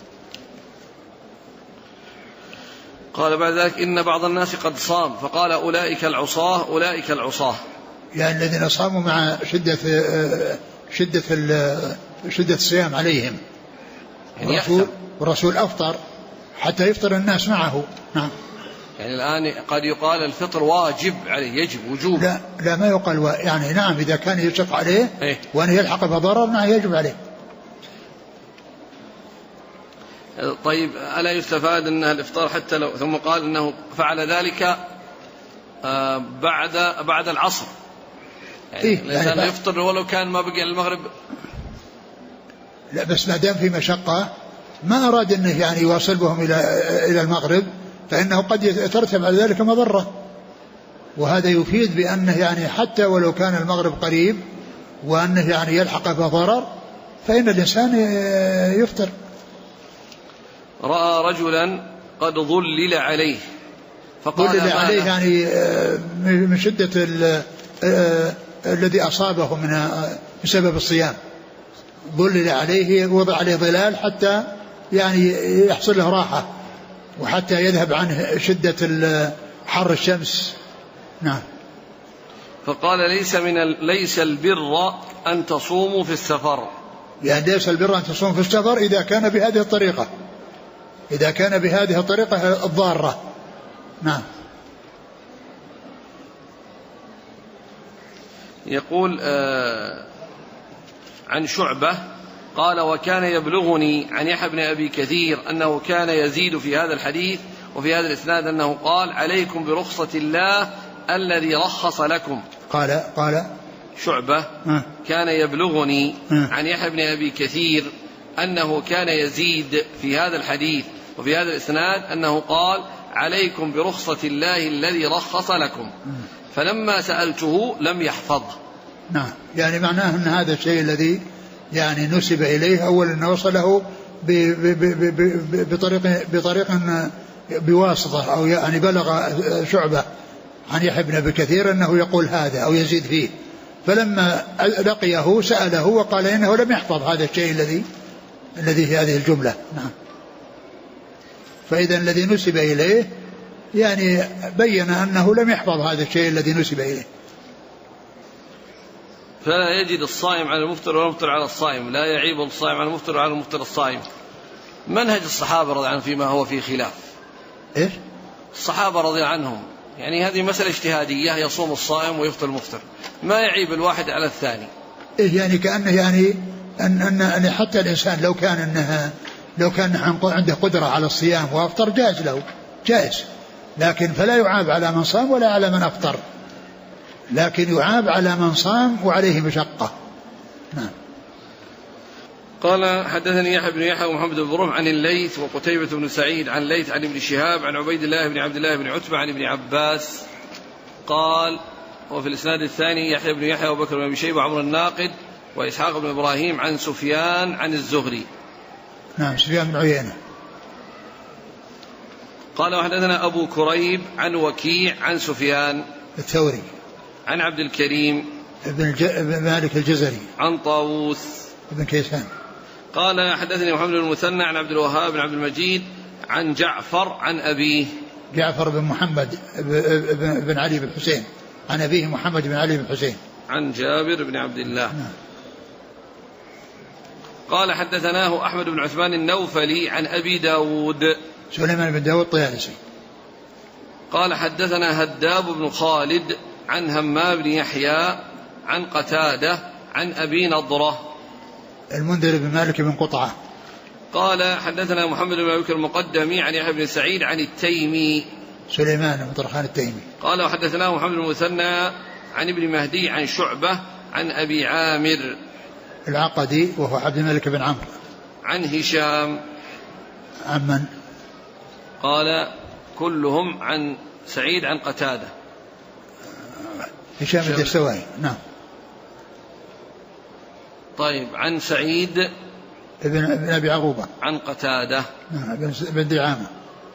قال بعد ذلك إن بعض الناس قد صام فقال أولئك العصاة أولئك العصاة، يعني الذين صاموا مع شدة الصيام عليهم، يعني والرسول أفطر حتى يفطر الناس معه. نعم. يعني الآن قد يقال الفطر واجب عليه، يجب وجوب. لا ما يقال يعني نعم إذا كان يشق عليه وأن يلحق بضرر نعم يجب عليه. طيب ألا يستفاد أنها الإفطار حتى لو، ثم قال أنه فعل ذلك بعد العصر، يعني الإنسان يعني يفطر ولو كان ما بقي المغرب. لا بس ما دام في مشقة ما أراد أنه يعني يواصل بهم إلى المغرب، فإنه قد يترتب على ذلك مضرة، وهذا يفيد بأنه يعني حتى ولو كان المغرب قريب وأنه يعني يلحق بضرر فإن الإنسان يفطر. رأى رجلا قد ظلل عليه فقال ظلل عليه يعني من شدة الذي أصابه من بسبب الصيام، ظلل عليه وضع عليه ظلال حتى يعني يحصل له راحة وحتى يذهب عنه شدة حر الشمس. نعم. فقال ليس البر أن تصوموا في السفر، يعني ليس البر أن تصوموا في السفر إذا كان بهذه الطريقة، إذا كان بهذه الطريقة الضارة. نعم. يقول عن شعبة قال وكان يبلغني عن يحيى بن أبي كثير أنه كان يزيد في هذا الحديث وفي هذا الإسناد أنه قال عليكم برخصة الله الذي رخص لكم. قال شعبة كان يبلغني عن يحيى بن أبي كثير أنه كان يزيد في هذا الحديث وفي هذا الإسناد أنه قال عليكم برخصة الله الذي رخص لكم، فلما سألته لم يحفظه. نعم. يعني معناه أن هذا الشيء الذي يعني نسب إليه أول أنه وصله بطريق بواسطة أو يعني بلغ شعبة عن يحيى بن أبي كثير أنه يقول هذا أو يزيد فيه، فلما لقيه سأله وقال إنه لم يحفظ هذا الشيء الذي في هذه الجملة. نعم. فإذا الذي نسب إليه يعني بين أنه لم يحفظ هذا الشيء الذي نسب إليه. فلا يجد الصائم على المفطر والمفطر على الصائم، لا يعيب الصائم على المفطر وعلى المفطر الصائم. منهج الصحابة رضي عنهم فيما هو فيه خلاف. إيش؟ الصحابة رضي عنهم يعني هذه مسألة اجتهادية، يصوم الصائم ويفطر المفطر، ما يعيب الواحد على الثاني. إيه يعني كأنه يعني أن حتى الإنسان لو كان عنده قدرة على الصيام وأفطر جائز له، جائز، لكن فلا يعاب على من صام ولا على من أفطر، لكن يعاب على من صام وعليه مشقة. نعم. قال حدثني يحيى بن يحيى ومحمد بن رمح عن الليث وقتيبة بن سعيد عن الليث عن ابن شهاب عن عبيد الله بن عبد الله بن عتبة عن ابن عباس قال وفي الإسناد الثاني يحيى بن يحيى وبكر بن أبي شيبة وعمر الناقد وإسحاق بن إبراهيم عن سفيان عن الزهري. نعم. سفيان بن عيينة. قال وحدثنا أبو كريب عن وكيع عن سفيان الثوري عن عبد الكريم ابن مالك الجزري عن طاووس ابن كيسان قال حدثني محمد بن المثنى عن عبد الوهاب بن عبد المجيد عن جعفر عن أبيه جعفر بن محمد بن علي بن حسين عن أبيه محمد بن علي بن حسين عن جابر بن عبد الله. قال حدثناه أحمد بن عثمان النوفلي عن أبي داود سليمان بن داود الطيالسي قال حدثنا هداب بن خالد عن همام بن يحيى عن قتادة عن أبي نضرة المنذر بن مالك بن قطعة قال حدثنا محمد بن أبي بكر المقدمي عن يحيى بن سعيد عن التيمي سليمان بن طرخان التيمي قال وحدثناه محمد بن المثنى عن ابن مهدي عن شعبة عن أبي عامر العقدي وهو عبد الملك بن عمرو عن هشام. عن من؟ قال كلهم عن سعيد عن قتادة. هشام الدستوائي. نعم. طيب عن سعيد ابن أبي عروبة عن قتادة. نعم. بن دعامة.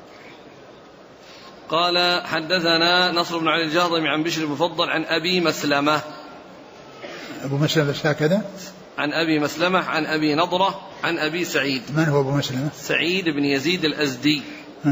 قال حدثنا نصر بن علي الجهضمي عن بشر المفضل عن أبي مسلمة. أبو مسلمة بس هكذا؟ عن أبي مسلمة عن أبي نضرة عن أبي سعيد. من هو أبو مسلمة؟ سعيد بن يزيد الأزدي.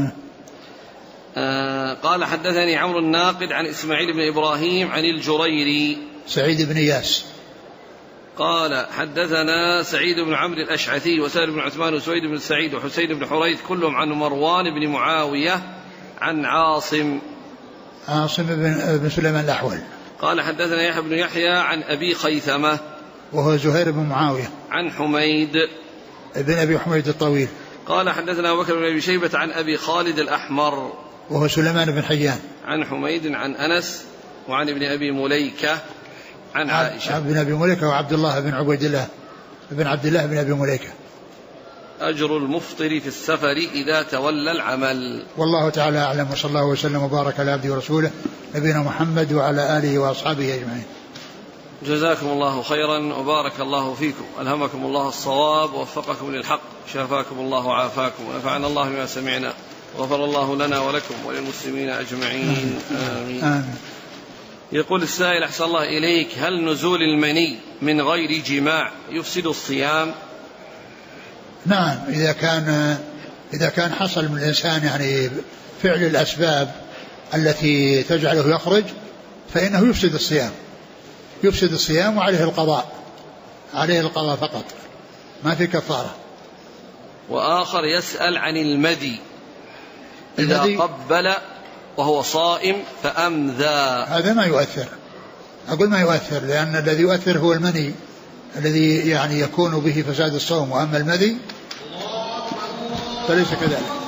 قال حدثني عمرو الناقد عن إسماعيل بن إبراهيم عن الجريري. سعيد بن إياس. قال حدثنا سعيد بن عمرو الأشعثي وسهل بن عثمان وسويد بن سعيد وحسين بن حريث كلهم عن مروان بن معاوية عن عاصم بن سليمان الأحول. قال حدثنا يحيى بن يحيى عن أبي خيثمة وهو زهير بن معاوية عن حميد ابن أبي حميد الطويل. قال حدثنا أبو بكر بن أبي شيبة عن أبي خالد الأحمر وهو سليمان بن حيان عن حميد عن أنس وعن ابن أبي مليكة عن عائشة. ابن أبي مليكة وعبد الله بن عبيد الله بن عبد الله بن أبي مليكة. أجر المفطر في السفر إذا تولى العمل. والله تعالى أعلم، وصلى الله وسلم وبارك على عبده ورسوله نبينا محمد وعلى آله وأصحابه أجمعين. جزاكم الله خيرا وبارك الله فيكم، ألهمكم الله الصواب ووفقكم للحق، شافاكم الله وعافاكم، ونفعنا الله بما سمعنا، وغفر الله لنا ولكم وللمسلمين أجمعين. آمين. يقول السائل أحسن الله إليك: هل نزول المني من غير جماع يفسد الصيام؟ نعم، إذا كان حصل من الإنسان يعني فعل الأسباب التي تجعله يخرج فإنه يفسد الصيام وعليه القضاء فقط، ما في كفارة. وآخر يسأل عن المدي إذا قبل وهو صائم فأمذى. هذا ما يؤثر، أقول ما يؤثر، لأن الذي يؤثر هو المني الذي يعني يكون به فساد الصوم، وأما المذي فليس كذلك.